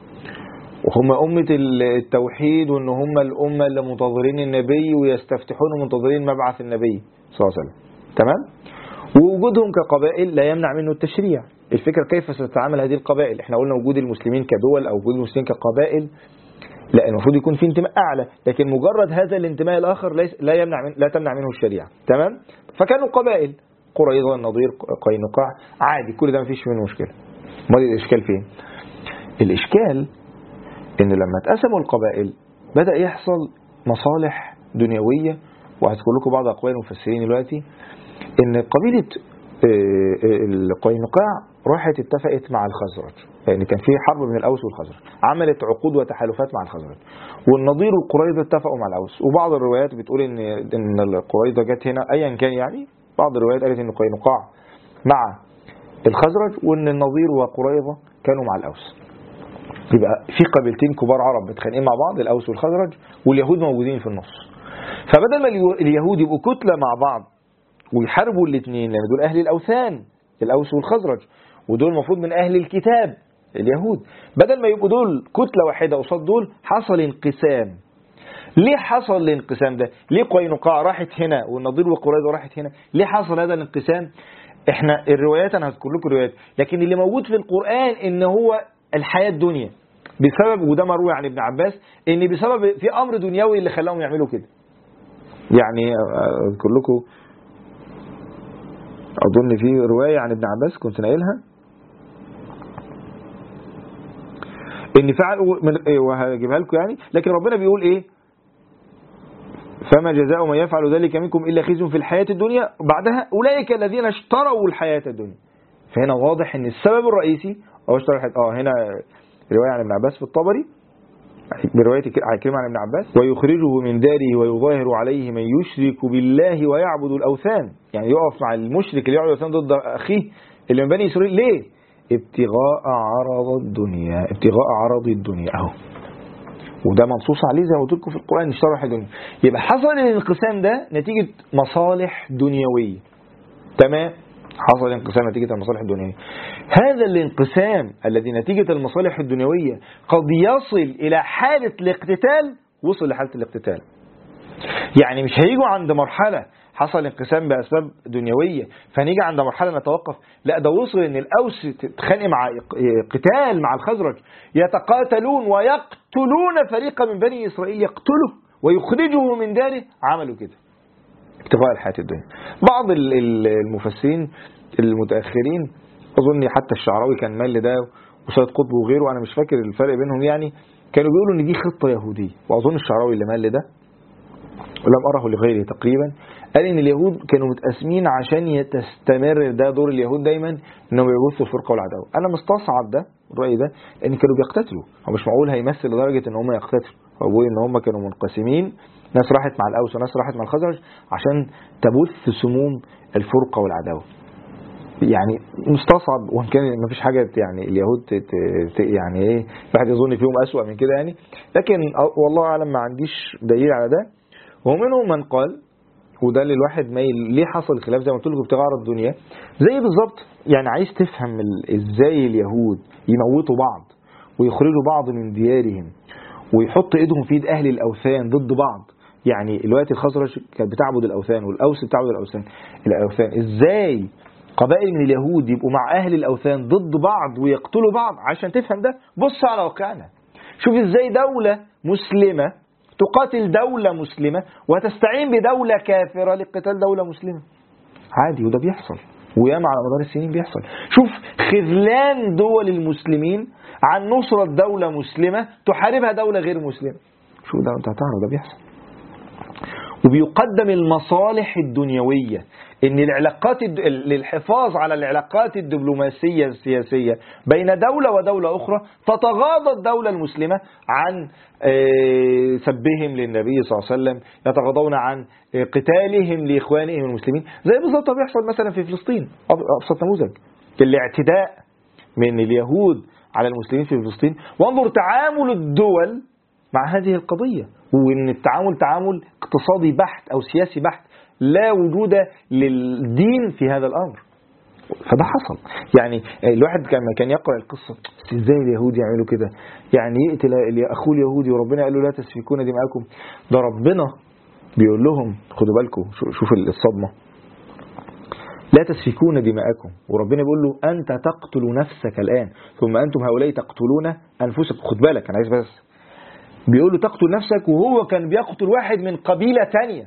وهم أمة التوحيد، وإن هم الأمة اللي منتظرين النبي ويستفتحون منتظرين مبعث النبي صلى الله عليه وسلم. تمام؟ ووجودهم كقبائل لا يمنع منه التشريع. الفكرة كيف ستتعامل هذه القبائل؟ احنا قلنا وجود المسلمين كدول أو وجود المسلمين كقبائل لا، المفروض يكون في انتماء أعلى، لكن مجرد هذا الانتماء الآخر لا تمنع منه الشريعة. تمام؟ فكانوا قبائل، قريظة، النضير، قينقاع، عادي، كل ده مفيش منه مشكلة. ما الإشكال فين؟ الإشكال إن لما اتقسموا القبائل بدأ يحصل مصالح دنيوية. وهذكر لكم بعض أقوال المفسرين دلوقتي إن قبيلة القينقاع راحت اتفقت مع الخزرج، يعني كان في حرب من الأوس والخزرج، عملت عقود وتحالفات مع الخزرج، والنضير والقريظة اتفقوا مع الأوس. وبعض الروايات بتقول إن القريظة جت هنا أيا كان، يعني بعض الروايات قالت إن القينقاع مع الخزرج وإن النضير وقريظة كانوا مع الأوس. يبقى في قبيلتين كبار عرب متخانقين مع بعض، الأوس والخزرج، واليهود موجودين في النص. فبدل ما اليهود يبقوا كتلة مع بعض ويحاربوا الاثنين، لأن دول أهل الأوثان الأوس والخزرج، ودول المفروض من أهل الكتاب اليهود، بدل ما يبقوا دول كتلة واحدة قصاد دول حصل انقسام. ليه حصل الانقسام ده؟ ليه قينقاع راحت هنا والنضير وقريظة راحت هنا؟ ليه حصل هذا الانقسام؟ احنا الروايات انا هذكر لكم الروايات، لكن اللي موجود في القرآن ان هو الحياة الدنيا بسبب، وده مروي عن ابن عباس، ان بسبب في امر دنيوي اللي خلاهم يعملوا كده. يعني اذكر لكم اظن في رواية عن ابن عباس كنت ناقلها ان فعل، وهجيبها لكم يعني، لكن ربنا بيقول ايه؟ فما جزاء من يفعل ذلك منكم إلا خزي في الحياة الدنيا بعدها أولئك الذين اشتروا الحياة الدنيا. فهنا واضح ان السبب الرئيسي هو اشتروا هنا رواية عن ابن عباس في الطبري برواية عكرمة عن ابن عباس، ويخرجه من داره ويظاهر عليه من يشرك بالله ويعبد الأوثان. يعني يقف مع المشرك اللي يعبد الأوثان ضد أخيه اللي من بني إسرائيل. ليه؟ ابتغاء عرض الدنيا، ابتغاء عرض الدنيا اهو، وده منصوص عليه زي ما قلت لكم في القرآن، اشتروا الدنيا. يبقى حصل الانقسام ده نتيجة مصالح دنيوية. تمام، حصل انقسام نتيجة المصالح الدنيوية. هذا الانقسام الذي نتيجة المصالح الدنيوية قد يصل إلى حالة الاقتتال، وصل لحالة الاقتتال. يعني مش هيجوا عند مرحلة حصل انقسام بأسباب دنيوية فنيجي عند مرحلة نتوقف، لا ده وصل ان الأوس تتخانق مع قتال مع الخزرج، يتقاتلون ويقتلون فريقا من بني إسرائيل، يقتله ويخرجه من داره. عملوا كده ابتغاء الحياة الدنيا. بعض المفسرين المتأخرين أظن حتى الشعراوي كان مال لده وسيد قطب وغيره، أنا مش فاكر الفرق بينهم يعني، كانوا بيقولوا ان دي خطة يهودية، وأظن الشعراوي اللي مال لده ولم أره لغيره تقريبا، قال ان اليهود كانوا متقسمين عشان تستمر، ده دور اليهود دايما انهم يبثوا الفرقة والعداوة. أنا مستصعب ده الرأي ده ان كانوا بيقتتلوا، هو مش معقول هيمثل لدرجة ان هم يقتتلوا، هو بيقول ان هم كانوا منقسمين، ناس راحت مع الأوس وناس راحت مع الخزرج عشان تبث سموم الفرقة والعداوة. يعني مستصعب، وان كان ما فيش حاجة يعني اليهود يعني ايه الواحد يظن فيهم أسوأ من كده يعني، لكن والله أعلم ما عنديش دليل على ده. ومنهم من قال، وده اللي الواحد مايل ليه حصل الخلاف زي ما قلت لكم ابتغاء الدنيا، زي بالظبط يعني عايز تفهم ازاي اليهود يموتوا بعض ويخرجوا بعض من ديارهم ويحط ايدهم في ايد اهل الاوثان ضد بعض. يعني الوقت الخزرج كانت بتعبد الاوثان والاوس بتعبد الاوثان، ازاي قبائل من اليهود يبقوا مع اهل الاوثان ضد بعض ويقتلوا بعض؟ عشان تفهم ده بص على واقعنا، شوف ازاي دولة مسلمة تقاتل دولة مسلمة وتستعين بدولة كافرة لقتال دولة مسلمة. عادي، وده بيحصل وياما على مدار السنين بيحصل. شوف خذلان دول المسلمين عن نصرة دولة مسلمة تحاربها دولة غير مسلمة. شوف ده، انت هتعرف ده بيحصل. وبيقدم المصالح الدنيوية، ان العلاقات للحفاظ على العلاقات الدبلوماسية السياسية بين دولة ودولة أخرى، تتغاضى الدولة المسلمة عن سبهم للنبي صلى الله عليه وسلم، يتغاضون عن قتالهم لإخوانهم المسلمين، زي بالظبط بيحصل مثلا في فلسطين. أبسط نموذج الاعتداء من اليهود على المسلمين في فلسطين، وانظر تعامل الدول مع هذه القضية، وإن التعامل تعامل اقتصادي بحت أو سياسي بحت، لا وجود للدين في هذا الأمر. فده حصل. يعني الواحد كان يقرأ القصة، ازاي اليهود يعملوا كده؟ يعني يقتل أخوه اليهودي وربنا قال له لا تسفكون دماءكم. ده ربنا بيقول لهم خدوا بالكم، شوف الصدمة، لا تسفكون دماءكم، وربنا بيقول له أنت تقتل نفسك الآن ثم أنتم هؤلاء تقتلون أنفسكم. خد بالك، أنا عايز بس بيقول له تقتل نفسك وهو كان بيقتل واحد من قبيلة تانية.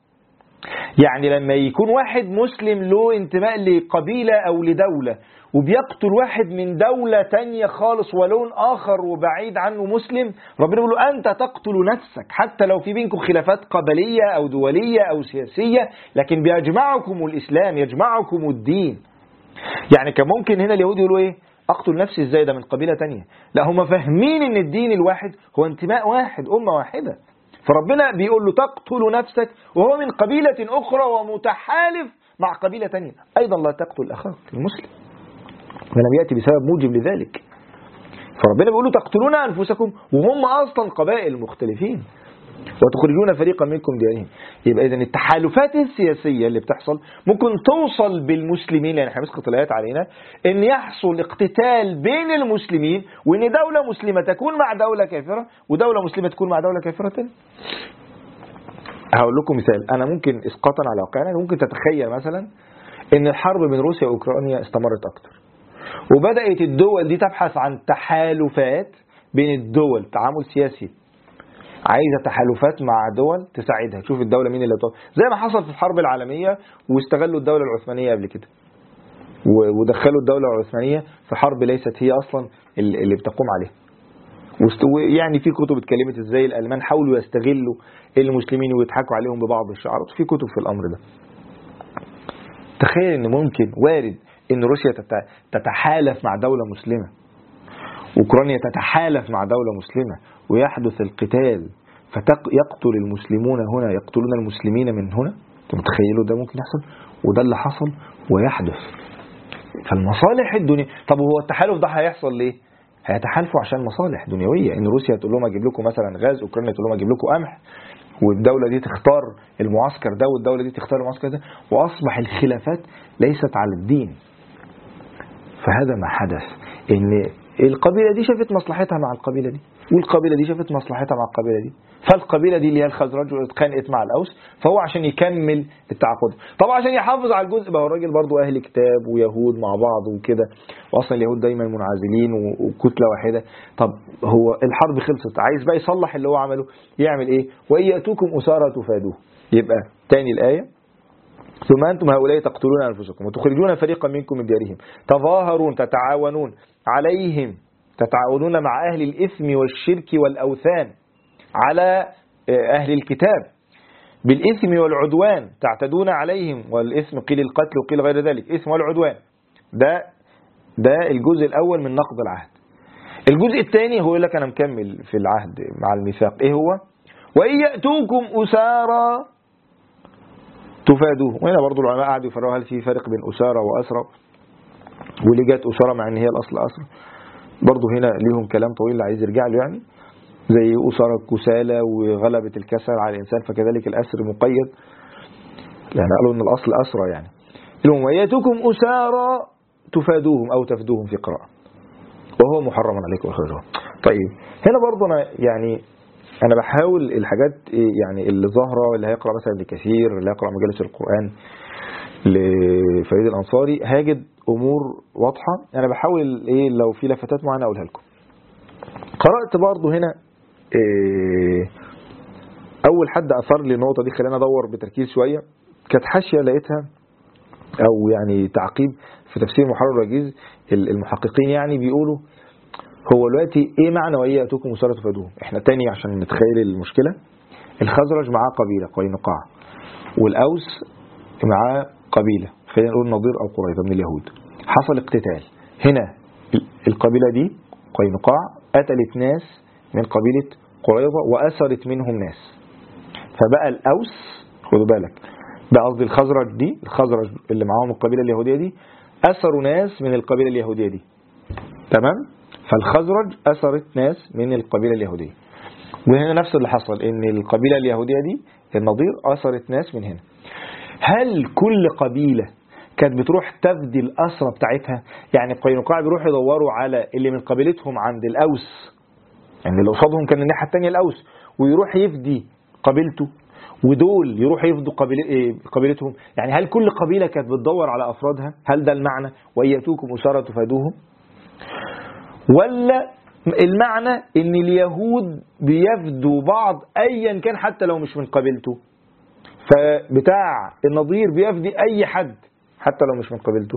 يعني لما يكون واحد مسلم له انتماء لقبيلة أو لدولة وبيقتل واحد من دولة تانية خالص ولون آخر وبعيد عنه مسلم، ربنا يقول له أنت تقتل نفسك، حتى لو في بينكم خلافات قبلية أو دولية أو سياسية، لكن بيجمعكم الإسلام، يجمعكم الدين. يعني كان ممكن هنا اليهود يقولوا إيه؟ أقتل نفسي إزاي ده من قبيلة تانية؟ لا، هم فاهمين إن الدين الواحد هو انتماء واحد، أمة واحدة. فربنا بيقول له تقتل نفسك وهو من قبيلة أخرى ومتحالف مع قبيلة تانية. أيضا لا تقتل أخاك المسلم ولم يأتي بسبب موجب لذلك. فربنا بيقول له تقتلون أنفسكم وهم أصلا قبائل مختلفين وتخرجون فريقا منكم ديارهم. يبقى إذن التحالفات السياسية اللي بتحصل ممكن توصل بالمسلمين، يعني احنا مسقط الآيات علينا ان يحصل اقتتال بين المسلمين، وان دولة مسلمة تكون مع دولة كافرة ودولة مسلمة تكون مع دولة كافرة تانية. هقول لكم مثال، انا ممكن اسقاطا على واقعنا ممكن تتخيل مثلا ان الحرب بين روسيا واوكرانيا استمرت اكتر، وبدأت الدول دي تبحث عن تحالفات بين الدول، تعامل سياسي، عايزة تحالفات مع دول تساعدها، تشوف الدولة مين اللي بتقف، زي ما حصل في الحرب العالمية واستغلوا الدولة العثمانية قبل كده ودخلوا الدولة العثمانية في حرب ليست هي أصلا اللي بتقوم عليها. يعني في كتب اتكلمت ازاي الألمان حاولوا يستغلوا المسلمين ويضحكوا عليهم ببعض الشعارات، في كتب في الأمر ده. تخيل ان ممكن وارد ان روسيا تتحالف مع دولة مسلمة، أوكرانيا تتحالف مع دولة مسلمة، ويحدث القتال فيقتل المسلمون هنا يقتلون المسلمين من هنا. تتخيلوا ده ممكن يحصل؟ وده اللي حصل ويحدث. فالمصالح الدنيا، طب هو التحالف ده هيحصل ليه؟ هيتحالفوا عشان مصالح دنيوية، ان روسيا تقول لهم اجيب لكم مثلا غاز، اوكرانيا تقول لهم اجيب لكم قمح، والدولة دي تختار المعسكر ده والدولة دي تختار المعسكر ده، وأصبح الخلافات ليست على الدين. فهذا ما حدث، إن القبيلة دي شافت مصلحتها مع القبيلة دي، والقبيلة دي شافت مصلحتها مع القبيلة دي، فالقبيلة دي اللي هي الخزرج اتخانقت مع الأوس، فهو عشان يكمل التعاقد. طبعا عشان يحافظ على الجزء، بقى الراجل برضو أهل كتاب ويهود مع بعض وكده، وأصلا اليهود دايما منعزلين وكتلة واحدة. طب هو الحرب خلصت، عايز بقى يصلح اللي هو عمله، يعمل إيه؟ وإن يأتوكم أسارى تفادوه. يبقى تاني الآية: ثم أنتم هؤلاء تقتلون أنفسكم وتخرجون فريقا منكم من ديارهم تظاهرون تتعاونون عليهم، تتعاونون مع أهل الإثم والشرك والأوثان على أهل الكتاب بالإثم والعدوان، تعتدون عليهم، والإثم قيل القتل وقيل غير ذلك، إثم والعدوان. ده الجزء الأول من نقض العهد. الجزء الثاني هو يقول لك أنا مكمل في العهد مع الميثاق، إيه هو؟ وإن يأتوكم أسارى تفادوه. وهنا برضو العلماء قعدوا يفرقوا هل في فرق بين أسارى وأسرى، واللي جات أسارى مع ان هي الأصل أسرى. برضو هنا ليهم كلام طويل اللي عايز يرجع له، يعني زي أسارى الكسالى وغلبة الكسل على الإنسان، فكذلك الأسر مقيد، لأن قالوا ان الأصل أسرى يعني. لهم وياتوكم أسارى تفادوهم أو تفدوهم في قراءة، وهو محرم عليكم إخراجهم. طيب هنا برضو أنا بحاول الحاجات يعني اللي ظاهرة، اللي هيقرأ مثلا ابن كثير، اللي هيقرأ مجالس القرآن لفريد الأنصاري، هاجد أمور واضحة. أنا بحاول لو في لفتات معينة أقولها لكم. قرأت برضو هنا أول حد أثر لي النقطة دي، خلينا أدور بتركيز شوية، كانت حاشية لقيتها أو يعني تعقيب في تفسير محرر الوجيز. المحققين يعني بيقولوا هو دلوقتي ايه معنى وإن يأتوكم أسارى تفادوهم؟ احنا تاني عشان نتخيل المشكلة، الخزرج معاه قبيلة قينقاع، والأوس معاه قبيلة خلينا نقول نضير أو قريظة من اليهود. حصل اقتتال هنا، القبيلة دي قينقاع قتلت ناس من قبيلة قريظة وأسرت منهم ناس، فبقى الأوس، خدوا بالك بقى قصدي الخزرج اللي معاهم القبيلة اليهودية دي أسروا ناس من القبيلة اليهودية دي، تمام؟ فالخزرج أسرت ناس من القبيلة اليهودية. وهنا نفس اللي حصل، ان القبيلة اليهودية دي النضير أسرت ناس من هنا. هل كل قبيلة كانت بتروح تفدي الأسرة بتاعتها؟ يعني قينقاع بيروح يدوروا على اللي من قبيلتهم عند الأوس، يعني اللي قصادهم كان الناحية التانية الأوس، ويروح يفدي قبيلته، ودول يروح يفدوا قبيلتهم. يعني هل كل قبيلة كانت بتدور على أفرادها؟ هل ده المعنى وإن يأتوكم أسارى تفادوهم؟ ولا المعنى ان اليهود بيفدوا بعض ايا كان حتى لو مش من قبيلته، فبتاع النضير بيفدي اي حد حتى لو مش من قبيلته؟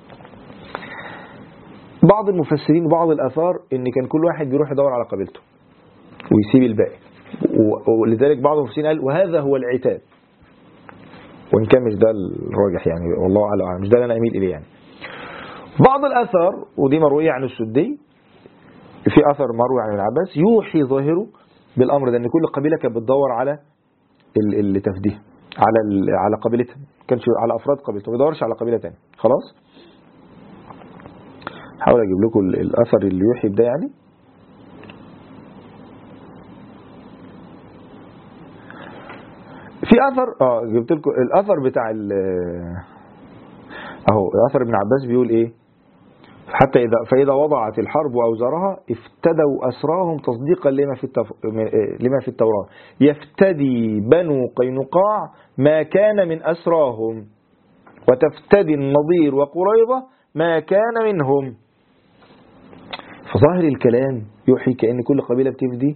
بعض المفسرين وبعض الاثار ان كان كل واحد بيروح يدور على قبيلته ويسيب الباقي، ولذلك بعض المفسرين قال وهذا هو العتاب، وان كان مش ده الراجح يعني، والله اعلم مش ده اللي انا اميل اليه يعني. بعض الاثار ودي مرويه عن السدي، في أثر مروي عن العباس يوحي ظاهره بالأمر ده، أن كل قبيلة كانت بتدور على اللي تفديه على قبيلتها، كانش على أفراد قبيلته، ما بيدورش على قبيلة تانية. خلاص حاول أجيب لكم الأثر اللي يوحي بده يعني. في أثر جبت لكم الأثر بتاع أثر ابن عباس بيقول إيه؟ حتى فإذا وضعت الحرب أوزارها افتدوا أسراهم تصديقا لما في التوراة، يفتدي بنو قينقاع ما كان من أسراهم، وتفتدي النضير وقريظة ما كان منهم. فظاهر الكلام يوحي كأن كل قبيلة بتفدي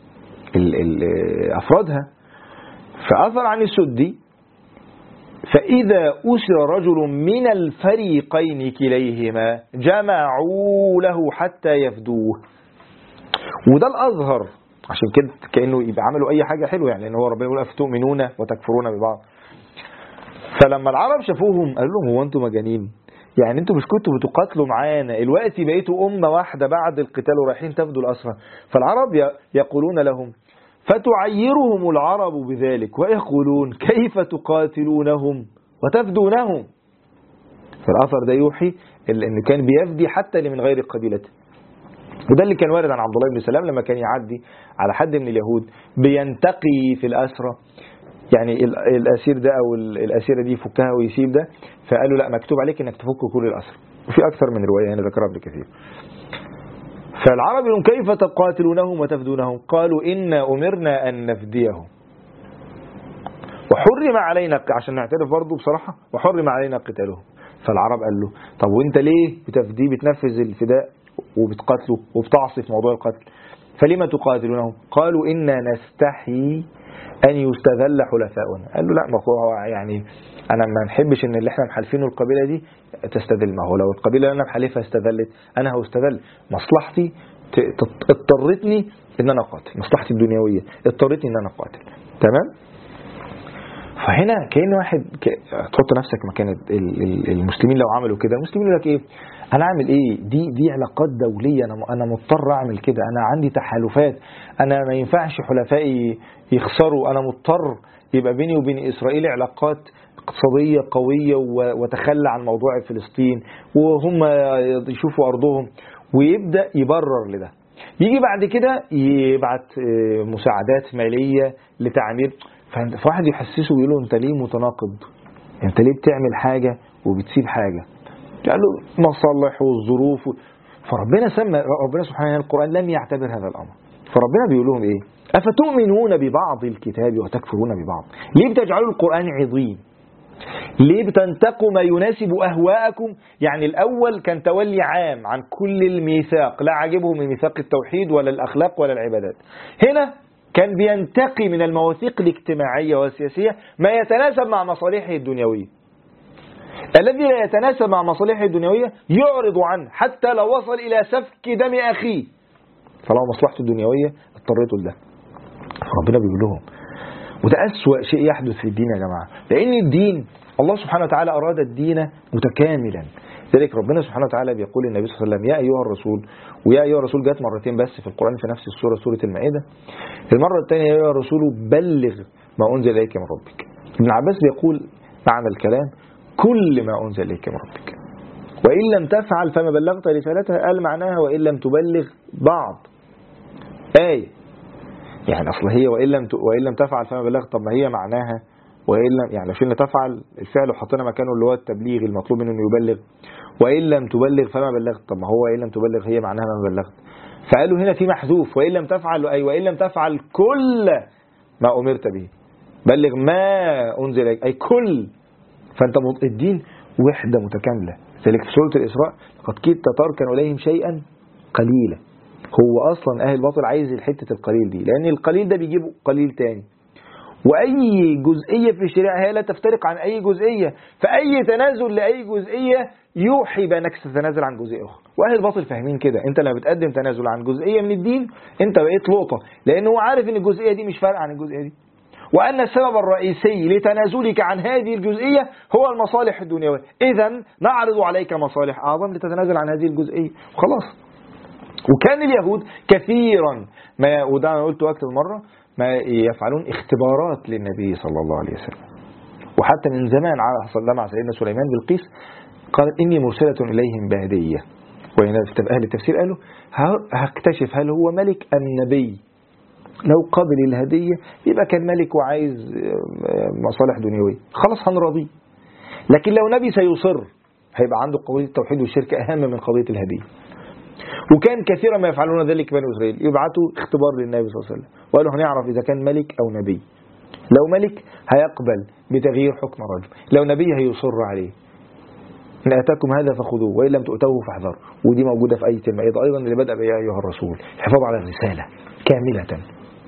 أفرادها. فأثر عن السدي فإذا أسر رجل من الفريقين كليهما جمعوا له حتى يفدوه. وده الأظهر، عشان كده كأنه يبقى عملوا أي حاجة حلوة يعني، لأن هو ربنا يقول أفتؤمنون وتكفرون ببعض. فلما العرب شافوهم قالوا لهم هو أنتم مجانين؟ يعني أنتم مش كنتوا بتقاتلوا معانا، الوقت بقيتوا أمة واحدة بعد القتال ورايحين تفدوا الأسرى. فالعرب يقولون لهم، فتعيرهم العرب بذلك ويقولون كيف تقاتلونهم وتفدونهم. فالأثر ده يوحي أنه كان بيفدي حتى اللي من غير قبيلته. وده اللي كان وارد عن عبد الله بن سلام لما كان يعدي على حد من اليهود بينتقي في الأسرة، يعني الأسير ده أو الأسيرة دي يفكها ويسيب ده، فقالوا لا مكتوب عليك إنك تفك كل الأسرة. وفي أكثر من رواية أنا ذكرها قبل كثير. فالعرب يقولون كيف تقاتلونهم وتفدونهم؟ قالوا إنا أمرنا أن نفديهم وحرم علينا، عشان نعترف برضه بصراحة، وحرم علينا قتالهم. فالعرب قال له طب وانت ليه بتنفذ الفداء وبتقاتله وبتعصي في موضوع القتل؟ فلما تقاتلونهم؟ قالوا إنا نستحي أن يستذل حلفاؤنا. قال له لا، ما هو يعني أنا ما نحبش إن اللي احنا محلفينه القبيلة دي تستذل. ما هو لو القبيلة اللي أنا محلفها استذلت أنا هستذل. مصلحتي اضطرتني إن أنا أقاتل، مصلحتي الدنيوية اضطرتني إن أنا أقاتل. تمام؟ فهنا كأن واحد تحط نفسك مكان المسلمين لو عملوا كده. المسلمين يقول لك ايه؟ انا اعمل ايه؟ دي علاقات دولية، انا مضطر اعمل كده، انا عندي تحالفات، انا ما ينفعش حلفائي يخسروا، انا مضطر يبقى بيني وبين اسرائيل علاقات اقتصادية قوية وتخلى عن موضوع فلسطين وهم يشوفوا ارضهم، ويبدأ يبرر لده. يجي بعد كده يبعت مساعدات مالية لتعمير، فواحد يحسسه ويقول له انت ليه متناقض؟ انت ليه بتعمل حاجة وبتسيب حاجة؟ قال له مصالح والظروف فربنا سبحانه القرآن لم يعتبر هذا الأمر. فربنا بيقول لهم ايه؟ أفتؤمنون ببعض الكتاب وتكفرون ببعض؟ ليه بتجعلوا القرآن عظيم؟ ليه بتنتقوا ما يناسب أهواءكم؟ يعني الأول كان تولي عام عن كل الميثاق، لا عجبه من ميثاق التوحيد ولا الأخلاق ولا العبادات. هنا كان بينتقي من المواثيق الاجتماعية والسياسية ما يتناسب مع مصالحه الدنيوية. الذي لا يتناسب مع مصالحه الدنيوية يعرض عنه حتى لو وصل إلى سفك دم أخيه، فلو مصلحته الدنيوية اضطريته لده. فربنا بيقول لهم، وده أسوأ شيء يحدث في الدين يا جماعة، لأن الدين الله سبحانه وتعالى أراد الدين متكاملا. ذلك ربنا سبحانه وتعالى بيقول للنبي صلى الله عليه وسلم يا أيها الرسول، ويا أيها الرسول جاءت مرتين بس في القرآن في نفس السورة، سورة المائدة. المرة الثانية يا أيها الرسول بلغ ما أنزل إليك من ربك. ابن عباس بيقول معنى الكلام كل ما أنزل إليك من ربك، وإن لم تفعل فما بلغت رسالتها. قال معناها وإن لم تبلغ بعض آية، يعني أصل هي وإن لم تفعل فما بلغت، طب ما هي معناها وإن لم، يعني لو شلنا تفعل الفعل وحطينا مكانه اللي هو التبليغ المطلوب منه انه يبلغ، وإن لم تبلغ فما بلغت، طب ما هو وإن لم تبلغ هي معناها ما بلغت. فقالوا هنا في محذوف وإن لم تفعل، أي وإن لم تفعل كل ما أمرت به، بلغ ما أنزل إليك أي كل. فأنت الدين وحدة متكاملة. ذلك في سورة الإسراء قد كدت تركن إليهم شيئا قليلا. هو أصلا أهل الباطل عايز الحتة القليل دي، لأن القليل ده بيجيب قليل تاني. وأي جزئية في الشريعة هي لا تفترق عن أي جزئية، فأي تنازل لأي جزئية يوحي بأنك ستتنازل عن جزئية أخرى. وأهل الباطل فاهمين كده، أنت لما بتقدم تنازل عن جزئية من الدين أنت بقيت لقطة، لأنه هو عارف أن الجزئية دي مش فارقة عن الجزئية دي، وأن السبب الرئيسي لتنازلك عن هذه الجزئية هو المصالح الدنيوية. إذن نعرض عليك مصالح أعظم لتتنازل عن هذه الجزئية وخلاص. وكان اليهود كثيرا ما، وده أنا قلته أكثر مرة، ما يفعلون اختبارات للنبي صلى الله عليه وسلم. وحتى من زمان حصل مع سيدنا سليمان بالقيس، قال إني مرسلة إليهم بهدية. وهنا أهل التفسير قالوا هكتشف هل هو ملك أم نبي. لو قبل الهدية يبقى كان ملك وعايز مصالح دنيوية، خلاص هنرضيه. لكن لو نبي سيصر هيبقى عنده قضية التوحيد والشرك أهم من قضية الهدية. وكان كثيرا ما يفعلون ذلك بني إسرائيل، يبعثوا اختبار للنبي صلى الله عليه وسلم وقالوا هنعرف إذا كان ملك أو نبي. لو ملك هيقبل بتغيير حكم رجل، لو نبي هيصر عليه. إن أتاكم هذا فخذوه وإن لم تؤتوه فاحذروا. ودي موجودة في آية المائدة أيضا اللي بدأ بها أيها الرسول، الحفاظ على الرسالة كاملة.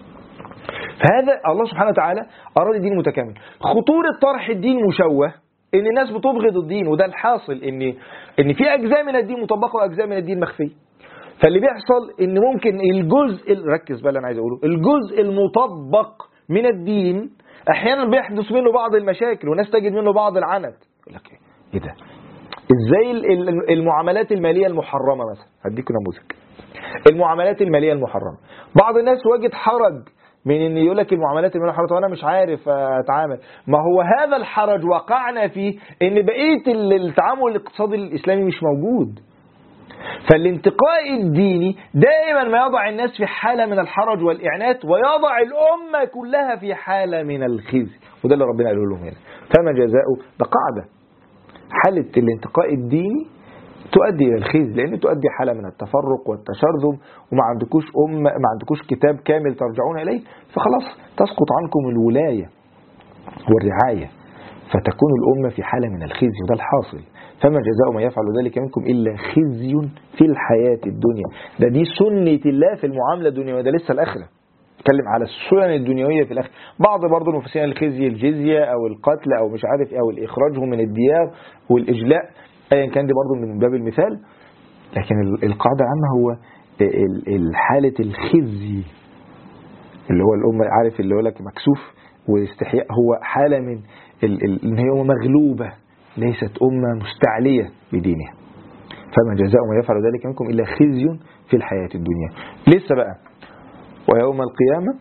فهذا الله سبحانه وتعالى أراد الدين متكامل. خطورة طرح الدين مشوه إن الناس بتبغض الدين، وده الحاصل إن في أجزاء من الدين مطبقة وأجزاء من الدين مخفية. فاللي بيحصل إن ممكن الجزء، ركز بقى اللي أنا عايز أقوله، الجزء المطبق من الدين أحيانا بيحدث منه بعض المشاكل وناس تجد منه بعض العنت. يقول لك إيه ده؟ إزاي المعاملات المالية المحرمة مثلا، هديكم نموذج. المعاملات المالية المحرمة، بعض الناس وجد حرج من ان يقول لك المعاملات الماليه حرام وانا مش عارف اتعامل. ما هو هذا الحرج وقعنا فيه ان بقيه التعامل الاقتصادي الاسلامي مش موجود. فالانتقاء الديني دائما ما يضع الناس في حالة من الحرج والإعنات، ويضع الأمة كلها في حالة من الخزي. وده اللي ربنا قاله لهم هنا، فما جزاؤه، ده قاعدة. حالة الانتقاء الديني تؤدي إلى الخزي، لأن تؤدي حالة من التفرق والتشرذم، وما عندكوش ما عندكوش كتاب كامل ترجعون إليه، فخلاص تسقط عنكم الولاية والرعاية، فتكون الأمة في حالة من الخزي، وده الحاصل. فما جزاء من يفعل ذلك منكم إلا خزي في الحياة الدنيا. دي سنة الله في المعاملة الدنيوية، ده لسه الآخرة. اتكلم على السنن الدنيوية في الآخرة. بعض برضو المفسرين الخزي الجزية أو القتل أو مش عارف أو الإخراجهم من الديار والإجلاء، أيا كان دي برضو من باب المثال. لكن القاعدة العامة هو حالة الخزي، اللي هو الأمة، عارف اللي هو لك مكسوف واستحياء، هو حالة من إن هي أمة مغلوبة، ليست أمة مستعلية بدينها. فما جزاء ما يفعل ذلك منكم إلا خزي في الحياة الدنيا. لسه بقى ويوم القيامة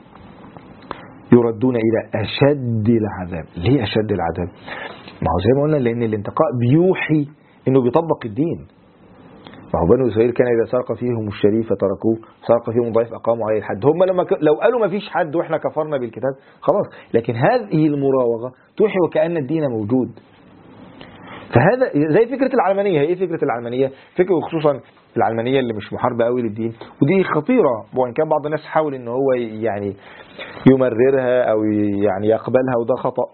يردون إلى أشد العذاب. ليه أشد العذاب؟ ما هو زي ما قلنا، لأن الانتقاء بيوحي إنه بيطبق الدين. ما هو بنو إسرائيل كان إذا سرق فيهم الشريف تركوه، سرق فيهم الضعيف أقاموا عليه الحد. هم لو قالوا ما فيش حد وإحنا كفرنا بالكتاب خلاص، لكن هذه المراوغة توحي وكأن الدين موجود. فهذا زي فكرة العلمانية. ايه فكرة العلمانية؟ فكرة خصوصا العلمانية اللي مش محاربة قوي للدين، ودي خطيرة، وان كان بعض الناس حاول ان هو يعني يمررها او يعني يقبلها، وده خطأ.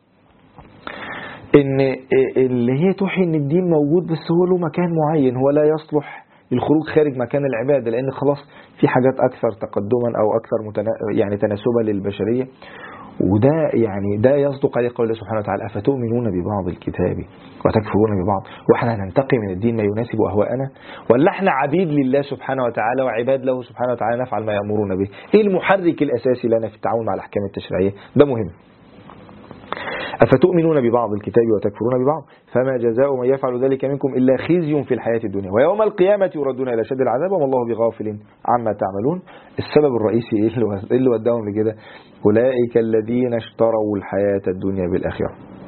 ان اللي هي توحي ان الدين موجود، بس هو له مكان معين، هو لا يصلح الخروج خارج مكان العبادة، لان خلاص في حاجات اكثر تقدما او اكثر يعني تناسبا للبشرية. وده يعني ده يصدق عليه قول الله سبحانه وتعالى: أفتؤمنون ببعض الكتاب وتكفرون ببعض. واحنا هننتقي من الدين ما يناسب أهواءنا، ولا احنا عبيد لله سبحانه وتعالى وعباد له سبحانه وتعالى نفعل ما يأمرون به؟ ايه المحرك الأساسي لنا في التعامل مع الأحكام التشريعية؟ ده مهم. أفتؤمنون ببعض الكتاب وتكفرون ببعض فما جزاء من يفعل ذلك منكم إلا خزي في الحياة الدنيا ويوم القيامة يردون إلى شد العذاب وما الله بغافل عما تعملون. السبب الرئيسي إيه اللي وداهم لكده؟ أولئك الذين اشتروا الحياة الدنيا بالآخرة.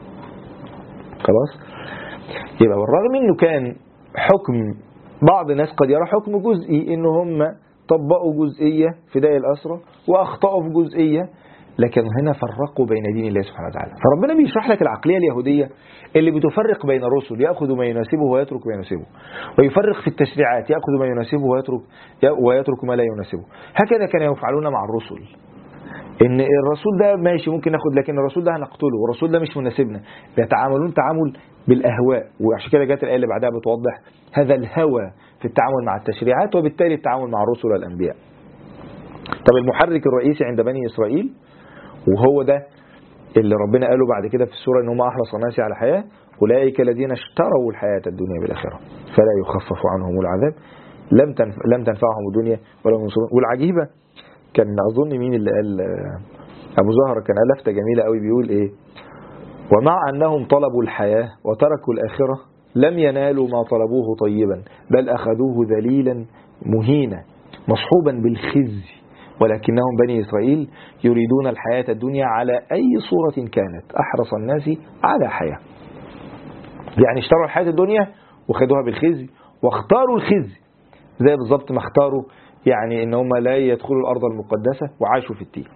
خلاص، يبقى بالرغم إنه كان حكم بعض الناس قد يرى حكم جزئي، إن هم طبقوا جزئية في داء الأسرة وأخطأوا في جزئية، لكن هنا فرقوا بين دين الله سبحانه وتعالى. فربنا بيشرح لك العقلية اليهودية اللي بتفرق بين الرسل، يأخذ ما يناسبه ويترك ما يناسبه، ويفرق في التشريعات، يأخذ ما يناسبه ويترك ما لا يناسبه. هكذا كانوا يفعلون مع الرسل، ان الرسول ده ماشي ممكن ناخد، لكن الرسول ده هنقتله، والرسول ده مش مناسبنا. بيتعاملون تعامل بالأهواء، وعشان كده جت الآية اللي بعدها بتوضح هذا الهوى في التعامل مع التشريعات، وبالتالي التعامل مع الرسل والأنبياء. طب المحرك الرئيسي عند بني إسرائيل، وهو ده اللي ربنا قاله بعد كده في السورة ان هم أحرص الناس على حياة، أولئك الذين اشتروا الحياة الدنيا بالآخرة فلا يخفف عنهم العذاب لم تنفعهم الدنيا ولا هم ينصرون. والعجيبة كان أظن مين اللي قال، أبو زهرة كان قال لفتة جميلة قوي، بيقول إيه: ومع أنهم طلبوا الحياة وتركوا الآخرة لم ينالوا ما طلبوه طيبا بل أخذوه ذليلا مهينا مصحوبا بالخزي، ولكنهم بني إسرائيل يريدون الحياة الدنيا على أي صورة كانت، أحرص الناس على حياة. يعني اشتروا الحياة الدنيا وخدوها بالخزي، واختاروا الخزي زي بالضبط ما اختاروا يعني ان هم لا يدخلوا الأرض المقدسة وعاشوا في التيه.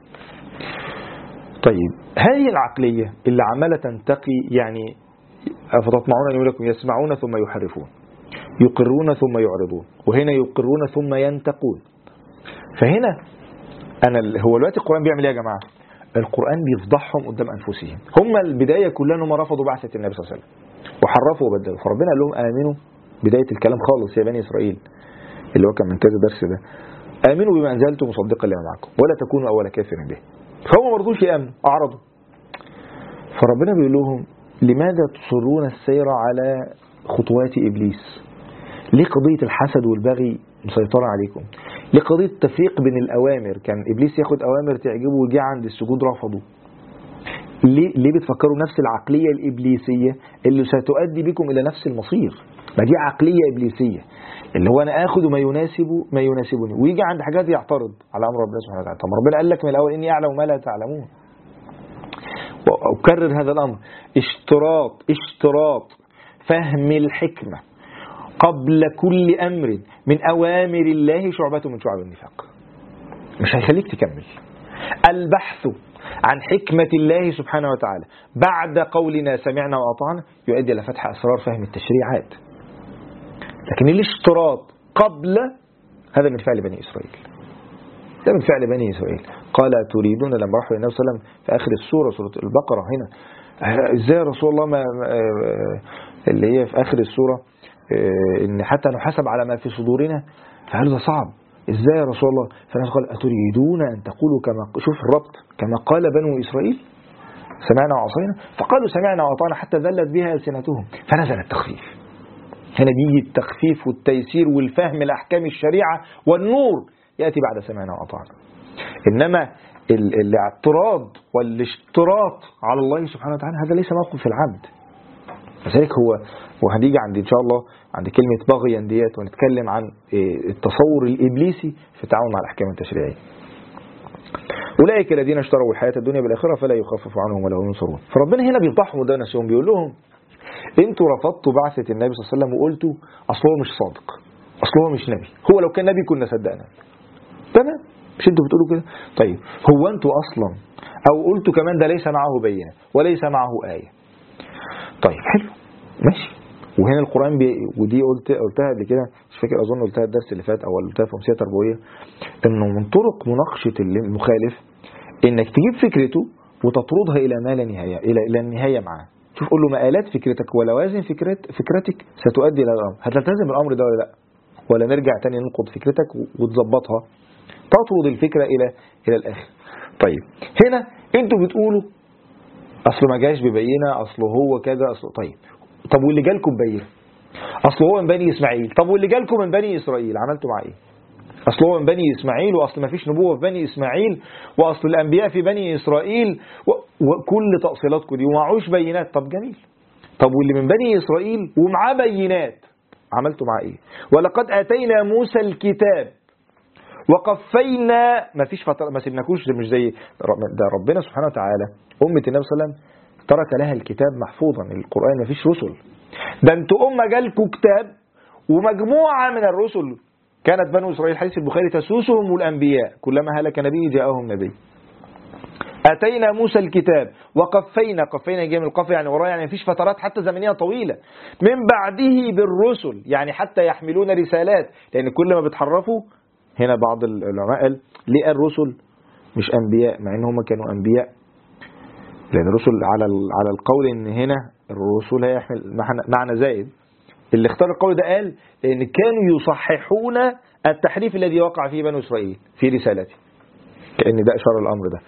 طيب هذه العقلية اللي عمالة تنتقي، يعني أفتطمعون أن يقول لكم يسمعون ثم يحرفون، يقرون ثم يعرضون، وهنا يقرون ثم ينتقون. فهنا هو دلوقتي القرآن بيعمل ايه يا جماعة؟ القرآن بيفضحهم قدام أنفسهم. هم البداية كلها هم رفضوا بعثة النبي صلى الله عليه وسلم وحرفوا وبدلوا، فربنا قال لهم آمنوا، بداية الكلام خالص يا بني إسرائيل اللي هو كان من كذا درس ده: آمنوا بما أنزلت مصدقا لما معكم ولا تكونوا أول كافر به. فهم ما رضوش يأمنوا، أعرضوا. فربنا بيقول لهم: لماذا تصرون السير على خطوات إبليس؟ ليه قضية الحسد والبغي مسيطرة عليكم؟ ليه قضية التفريق بين الأوامر؟ كان إبليس ياخد أوامر تعجبه ويجي عند السجود رفضه. ليه بتفكروا نفس العقلية الإبليسية اللي ستؤدي بكم إلى نفس المصير؟ ما دي عقلية إبليسية، اللي هو أنا آخذ ما يناسبني، ويجي عند حاجات يعترض على أمر ربنا سبحانه وتعالى. طب ربنا قال لك من الأول إني أعلم ما لا تعلمون. وأكرر هذا الأمر: اشتراط فهم الحكمة قبل كل أمر من أوامر الله شعبة من شعب النفاق. مش هيخليك تكمل. البحث عن حكمة الله سبحانه وتعالى بعد قولنا سمعنا وأطعنا يؤدي إلى فتح أسرار فهم التشريعات. لكن الاشتراط قبل هذا من فعل بني إسرائيل. ده من فعل بني إسرائيل. قال تريدون لما راحوا للنبي صلى الله عليه وسلم في آخر السورة سورة البقرة هنا إزاي يا رسول الله ما اللي هي في آخر السورة إن حتى نحاسب على ما في صدورنا، فقالوا ده صعب إزاي يا رسول الله؟ فالناس قال أتريدون أن تقولوا كما شوف الربط كما قال بنو إسرائيل سمعنا وعصينا، فقالوا سمعنا وأطعنا حتى ذلت بها ألسنتهم فنزل التخفيف. هنا بيجي التخفيف والتيسير والفهم الأحكام الشريعة والنور يأتي بعد سمعنا وأطعنا. إنما الاعتراض والاشتراط على الله سبحانه وتعالى هذا ليس موقف العبد. لذلك هو وهنيجي عند إن شاء الله عند كلمة بغيا ديت ونتكلم عن التصور الإبليسي في التعامل مع الأحكام التشريعية. أولئك الذين اشتروا الحياة الدنيا بالآخرة فلا يخفف عنهم ولا هم ينصرون. فربنا هنا بيفضحهم قدام نفسهم بيقول لهم انتوا رفضتوا بعثة النبي صلى الله عليه وسلم وقلتوا أصله مش صادق، أصله مش نبي، هو لو كان نبي كنا صدقنا. تمام؟ مش انتوا بتقولوا كده؟ طيب هو انتوا أصلا أو قلتوا كمان ده ليس معه بينة وليس معه آية. طيب حلو ماشي. وهنا القرآن ودي قلتها قبل كده مش فاكر أظن قلتها الدرس اللي فات أو قلتها في أمسية تربوية إنه من طرق مناقشة المخالف إنك تجيب فكرته وتطردها إلى ما لا نهاية إلى النهاية معاه. شوف قول له مآلات فكرتك ولوازم فكرتك ستؤدي إلى الأمر، هتلتزم الأمر ده ولا لا؟ ولا نرجع تاني ننقض فكرتك وتظبطها تطرد الفكرة إلى الآخر. طيب هنا أنتوا بتقولوا أصل ما جاش ببينة، أصل هو كذا، أصل طيب طب واللي جالكم ببينة؟ أصل هو من بني إسماعيل. طب واللي جالكم من بني إسرائيل عملتوا مع إيه؟ أصل هو من بني إسماعيل وأصل ما فيش نبوة في بني إسماعيل وأصل الأنبياء في بني إسرائيل وكل تأصيلاتكم دي ومعوش بينات. طب جميل. طب واللي من بني إسرائيل ومعاه بينات عملتوا مع إيه؟ ولقد آتينا موسى الكتاب وقفينا ما فيش فترة ما سيبناكوش مش زي ده ربنا سبحانه وتعالى أمة النبي صلى الله عليه وسلم ترك لها الكتاب محفوظا. القرآن ما فيش رسل، ده انتوا أمة جالكوا كتاب ومجموعة من الرسل كانت بنو إسرائيل حديث البخاري تسوسهم الأنبياء كلما هلك نبي جاءهم نبي. أتينا موسى الكتاب وقفينا جاي من القف يعني وراه يعني مفيش فترات حتى زمنية طويلة من بعده بالرسل يعني حتى يحملون رسالات، لأن كل ما بتحرفوا هنا بعض العلماء قال ليه الرسل مش أنبياء مع إن هم كانوا أنبياء، لأن الرسل على القول إن هنا الرسول هيحمل معنى زائد. اللي اختار القول ده قال لأن كانوا يصححون التحريف الذي وقع فيه بنو إسرائيل في رسالته، كأن ده إشارة الأمر ده.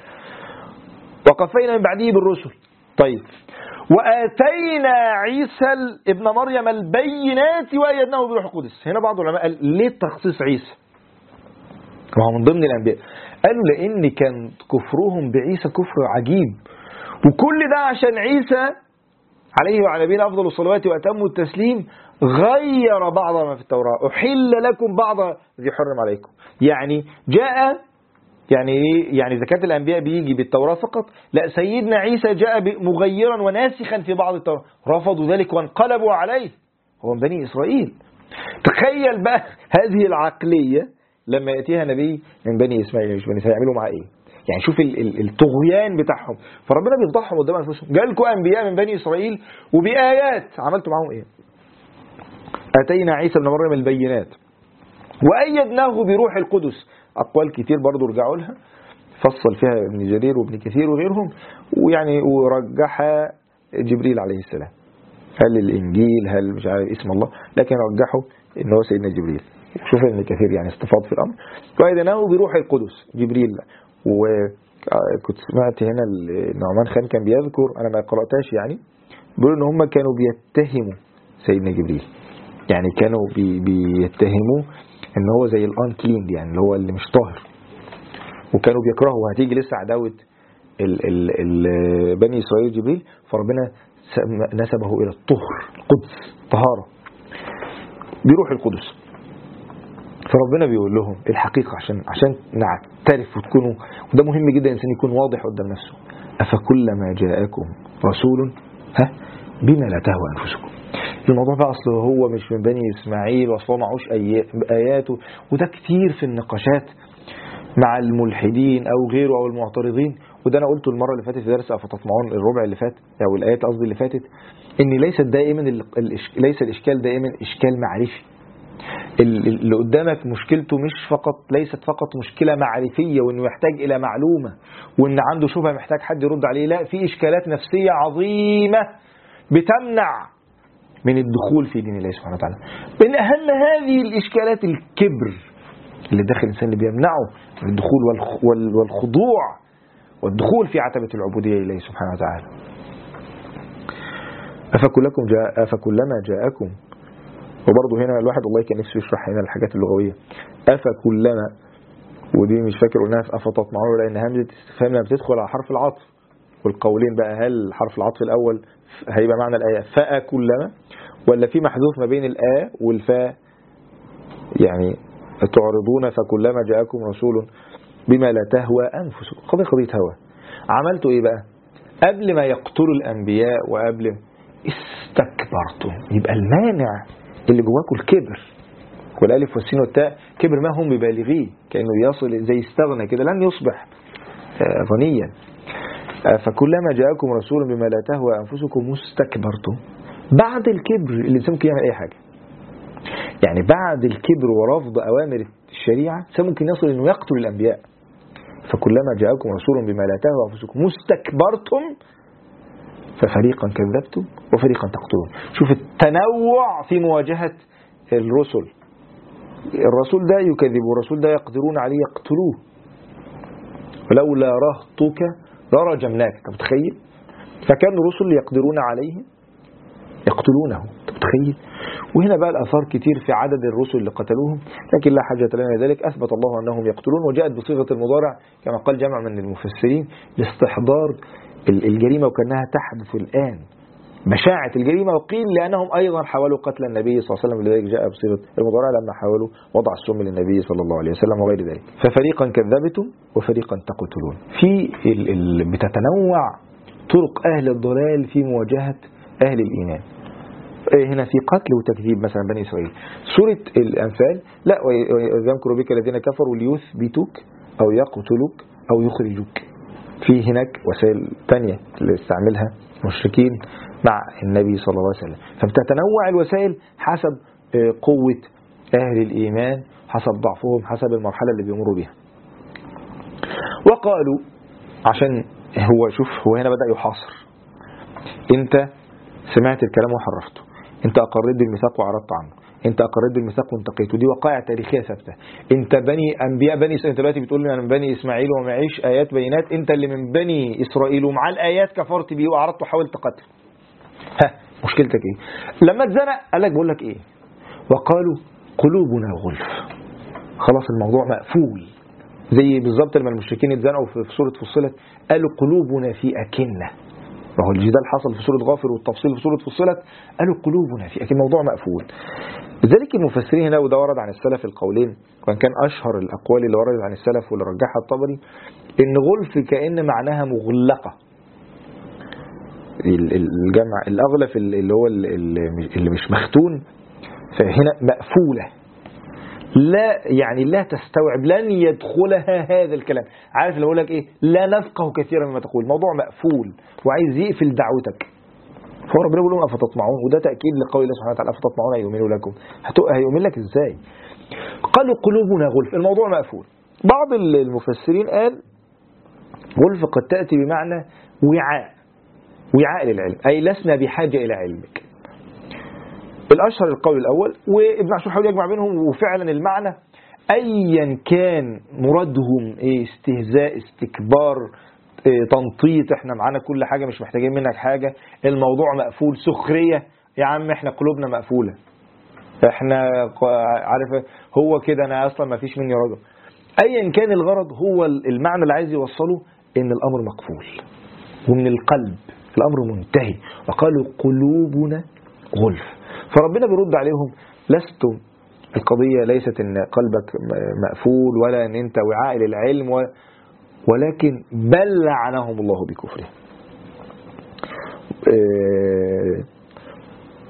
وقفينا من بعده بالرسل. طيب وآتينا عيسى ابن مريم البينات وأيدناه بروح القدس. هنا بعض العلماء قال ليه تخصيص عيسى؟ وهو من ضمن الأنبياء. قالوا لأن كان كفرهم بعيسى كفر عجيب، وكل ده عشان عيسى عليه وعلى نبينا أفضل الصلوات وأتم التسليم غير بعض ما في التوراة، أحل لكم بعض الذي حرم عليكم. يعني جاء يعني زكاة الأنبياء بيجي بالتوراة فقط، لا سيدنا عيسى جاء مغيرا وناسخا في بعض التوراة، رفضوا ذلك وانقلبوا عليه. هو من بني إسرائيل. تخيل بقى هذه العقلية لما يأتيها نبي من بني إسماعيل مش بني إسرائيل يعملوا معاه إيه؟ يعني شوف الطغيان بتاعهم. فربنا بيفضحهم قدام أنفسهم. جالكوا أنبياء من بني إسرائيل وبآيات عملتوا معهم إيه؟ أتينا عيسى ابن مريم البينات وأيدناه بروح القدس. أقوال كتير برضو رجعوا لها فصل فيها ابن جرير وابن كثير وغيرهم ويعني ورجحها جبريل عليه السلام. هل الإنجيل هل مش عارف اسم الله، لكن رجحوا إنه هو سيدنا جبريل. شوف ابن كثير يعني استفاض في الأمر. وأيدناه بروح القدس جبريل. وكنت سمعت هنا نعمان خان كان بيذكر أنا ما قرأتهاش يعني بيقولوا إن هم كانوا بيتهموا سيدنا جبريل، يعني كانوا بيتهموه إن هو زي الأنكليند يعني اللي هو اللي مش طاهر، وكانوا بيكرهوا. وهتيجي لسه عداوة بني إسرائيل جبريل، فربنا نسبه إلى الطهر القدس طهارة بروح القدس. فربنا بيقول لهم الحقيقة عشان نعترف وتكونوا، وده مهم جدا الإنسان يكون واضح قدام نفسه. أفكلما جاءكم رسول بما لا تهوى أنفسكم. الموضوع بقى أصله هو مش من بني إسماعيل وأصله معوش آياته. وده كتير في النقاشات مع الملحدين أو غيره أو المعترضين. وده أنا قلته المرة اللي فاتت في درس أفتطمعون الربع اللي فات أو الآيات قصدي اللي فاتت، إن ليس الإشكال دائما إشكال معرفي. اللي قدامك مشكلته ليست فقط مشكلة معرفية وإنه يحتاج إلى معلومة وإن عنده شبهة محتاج حد يرد عليه، لا، في إشكالات نفسية عظيمة بتمنع من الدخول في دين الله سبحانه وتعالى. من أهم هذه الإشكالات الكبر اللي داخل الإنسان، اللي بيمنعه من الدخول والخضوع والدخول في عتبة العبودية لله سبحانه وتعالى. أفكلما جاءكم، وبرضه هنا الواحد والله كان نفسه يشرح هنا الحاجات اللغوية. أفكلما، ودي مش فاكر قلناها في أفتطمعون، لأن همزة استفهام لما بتدخل على حرف العطف، والقولين بقى هل حرف العطف الأول هيبقى معنى الآية فأكلما، ولا في محذوف ما بين الآ والفاء، يعني تعرضون فكلما جاءكم رسول بما لا تهوى أنفسكم. قضية هوى. عملتوا إيه بقى قبل ما يقتلوا الأنبياء وقبل استكبرتم؟ يبقى المانع اللي جواكم الكبر، والالف والسين والتاء كبر ما هم ببالغيه، كأنه يصل زي استغنى كده، لن يصبح غنيا. فكلما جاءكم رسول بما لا تهوى أنفسكم استكبرتم. بعد الكبر الإنسان ممكن يعمل أي حاجة، يعني بعد الكبر ورفض أوامر الشريعة ممكن يصل إنه يقتل الأنبياء. فكلما جاءكم رسول بما لا تهوى أنفسكم استكبرتم ففريقا كذبتم وفريقا تقتلون. شوف التنوع في مواجهة الرسل. الرسول ده يكذب والرسول ده يقدرون عليه يقتلوه. ولولا رهطك لرجمناك. انت متخيل؟ فكان الرسل يقدرون عليه يقتلونه. انت متخيل؟ وهنا بقى الآثار كتير في عدد الرسل اللي قتلوهم، لكن لا حاجة لنا ذلك. أثبت الله أنهم يقتلون، وجاءت بصيغة المضارع كما قال جمع من المفسرين لاستحضار الجريمة وكأنها تحدث الآن، بشاعة الجريمة. وقيل لأنهم أيضا حاولوا قتل النبي صلى الله عليه وسلم، لذلك جاء بصيغة المضارع لما حاولوا وضع السم للنبي صلى الله عليه وسلم وغير ذلك. ففريقا كذبتم وفريقا تقتلون. في بتتنوع طرق أهل الضلال في مواجهة أهل الإيمان. هنا في قتل وتكذيب مثلا بني إسرائيل. سورة الأنفال لا، ويذكر بك الذين كفروا ليثبتوك أو يقتلوك أو يخرجوك. في هناك وسائل تانية اللي استعملها المشركين مع النبي صلى الله عليه وسلم. فبتتنوع الوسائل حسب قوة أهل الإيمان، حسب ضعفهم، حسب المرحلة اللي بيمروا بها. وقالوا، عشان هو هنا بدأ يحاصر. انت سمعت الكلام وحرفته، انت أقريت بالميثاق وعرضت عنه، انت أقريت بالميثاق وانتقيته. دي وقائع تاريخية ثابتة. انت انبياء بني اسرائيل، انت دلوقتي بتقول لي انا من بني اسماعيل ومعيش آيات بينات، انت اللي من بني إسرائيل ومع الآيات كفرت بيه وعرضت وحاولت قتله. مشكلتك ايه؟ لما اتزنق قال لك بقول لك ايه؟ وقالوا قلوبنا غلف. خلاص الموضوع مقفول. زي بالظبط لما المشركين اتزنقوا في سورة فصلت قالوا قلوبنا في أكنة. وهو الجدال حصل في سورة غافر والتفصيل في سورة فصلت، قالوا قلوبنا في أكنة. الموضوع مقفول. لذلك المفسرين هنا، وده ورد عن السلف القولين، وان كان أشهر الأقوال اللي وردت عن السلف واللي رجحها الطبري، إن غلف كأن معناها مغلقة. الجمع الأغلف اللي هو اللي مش مختون، فهنا مقفولة، لا يعني لا تستوعب، لن يدخلها هذا الكلام. عارف اللي أقول لك إيه؟ لا نفقه كثيرا مما تقول. موضوع مقفول وعايز يقفل دعوتك. فهو ربنا بيقول لهم أفتطمعون، وده تأكيد لقول الله سبحانه وتعالى أفتطمعون يؤمنوا لكم. هيؤمن لك إزاي؟ قالوا قلوبنا غلف. الموضوع مقفول. بعض المفسرين قال غلف قد تأتي بمعنى وعاء للعلم، أي لسنا بحاجة إلى علمك. الأشهر القول الأول، وابن عاشور حاول يجمع بينهم، وفعلا المعنى أيا كان مرادهم استهزاء، استكبار، تنطيط، احنا معانا كل حاجة مش محتاجين منك حاجة، الموضوع مقفول، سخرية، يا عم احنا قلوبنا مقفولة، احنا عارف هو كده، انا اصلا ما فيش مني رجل. ايا كان الغرض، هو المعنى اللي عايز يوصله ان الامر مقفول، ومن القلب الامر منتهي. وقالوا قلوبنا غلف. فربنا بيرد عليهم لستم، القضية ليست ان قلبك مقفول ولا ان انت وعاء للعلم، ولكن بل لعنهم الله بكفره.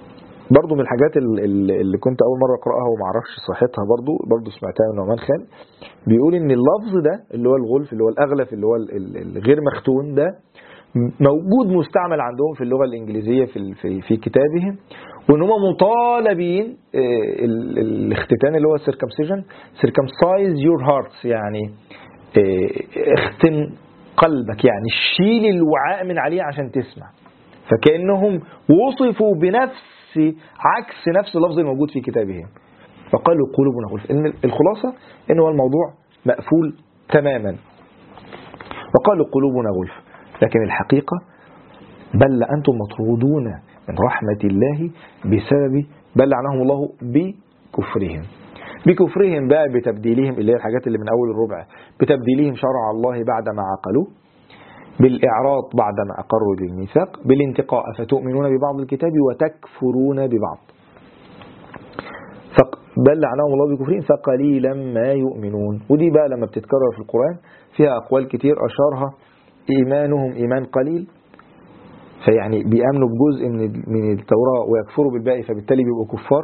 برضو من الحاجات اللي كنت أول مرة أقرأها وما اعرفش صحتها، برضو سمعتها من نعمان خان، بيقول إن اللفظ ده اللي هو الغلف، اللي هو الأغلف، اللي هو الغير مختون ده، موجود مستعمل عندهم في اللغة الإنجليزية في كتابهم، وإن هم مطالبين الاختتان اللي هو circumcise your hearts، يعني اختن قلبك، يعني شيل الوعاء من عليه عشان تسمع. فكأنهم وصفوا بنفس عكس نفس اللفظ الموجود في كتابهم، فقالوا قلوبنا غلف. إن الخلاصة إن هو الموضوع مقفول تماما، وقالوا قلوبنا غلف، لكن الحقيقة بل أنتم مطرودون من رحمة الله بسبب بل لعنهم الله بكفرهم بقى، بتبديلهم اللي هي الحاجات اللي من أول الربع، بتبديلهم شرع الله بعدما عقلوه، بالإعراض بعدما أقروا بالميثاق، بالانتقاء فتؤمنون ببعض الكتاب وتكفرون ببعض، بل لعنهم الله بكفرهم فقليلا ما يؤمنون. ودي بقى لما بتتكرر في القرآن فيها أقوال كتير، أشارها إيمانهم إيمان قليل، فيعني بيأمنوا بجزء من التوراة ويكفروا بالباقي، فبالتالي بيبقوا كفار.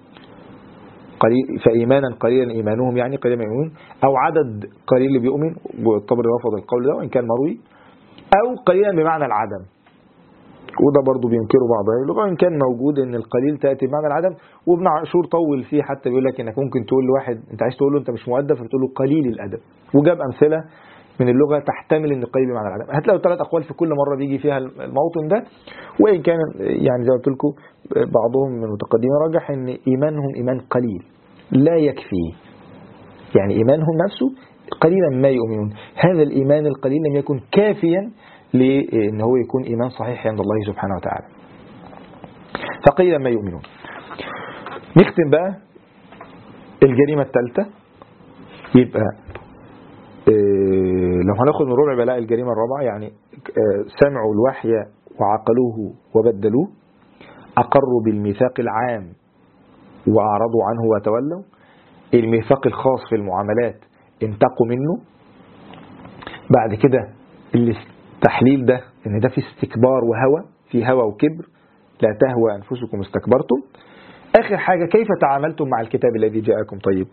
فإيمانا قليلا إيمانهم، يعني قليلا يؤمنون، أو عدد قليل اللي بيؤمن، والطبري رفض القول ده وإن كان مروي، أو قليلا بمعنى العدم، وده برضو بينكروا بعض اللغة، وإن كان موجود إن القليل تأتي بمعنى العدم. وابن عاشور طول فيه حتى بيقول لك إنك ممكن تقول لواحد أنت عايز تقول له أنت مش مؤدب، فبتقول له قليل الأدب، وجاب أمثلة من اللغة تحتمل إن قليل بمعنى العدم. هتلاقوا 3 أقوال في كل مرة بيجي فيها الموطن ده، وإن كان يعني زي ما قلت لكم بعضهم من المتقدمين رجح إن إيمانهم إيمان قليل لا يكفي، يعني إيمانهم نفسه قليلا ما يؤمنون، هذا الإيمان القليل لم يكن كافيا لأن هو يكون إيمان صحيح عند الله سبحانه وتعالى، فقليلا ما يؤمنون. نختم بقى الجريمة الثالثة، يبقى لو هناخد من ربع بلاء الجريمة الرابعة، يعني سمعوا الوحي وعقلوه وبدلوه، أقروا بالميثاق العام وأعرضوا عنه وتولوا، الميثاق الخاص في المعاملات انتقوا منه، بعد كده التحليل ده ان ده في استكبار وهوى، في هوى وكبر، لا تهوى أنفسكم استكبرتم. آخر حاجة كيف تعاملتم مع الكتاب الذي جاءكم. طيب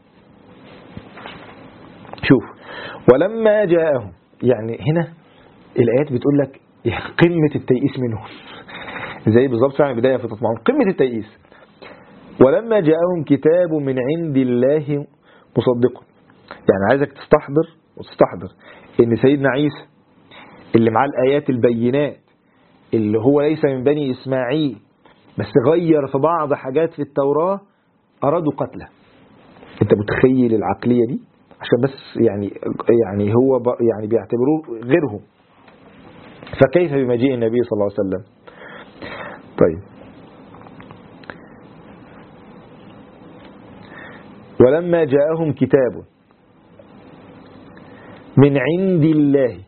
شوف، ولما جاءهم، يعني هنا الآيات بتقول لك قمة التيئيس منهم زي بالظبط فعلا بداية في تطمعون، قمة التيئيس. ولما جاءهم كتاب من عند الله مصدق، يعني عايزك تستحضر ان سيدنا عيسى اللي معاه الآيات البينات، اللي هو ليس من بني إسماعيل بس غير في بعض حاجات في التوراة، أرادوا قتله. انت متخيل العقلية دي؟ عشان بس يعني هو يعني بيعتبروه غيرهم، فكيف بمجيء النبي صلى الله عليه وسلم. طيب، ولما جاءهم كتاب من عند الله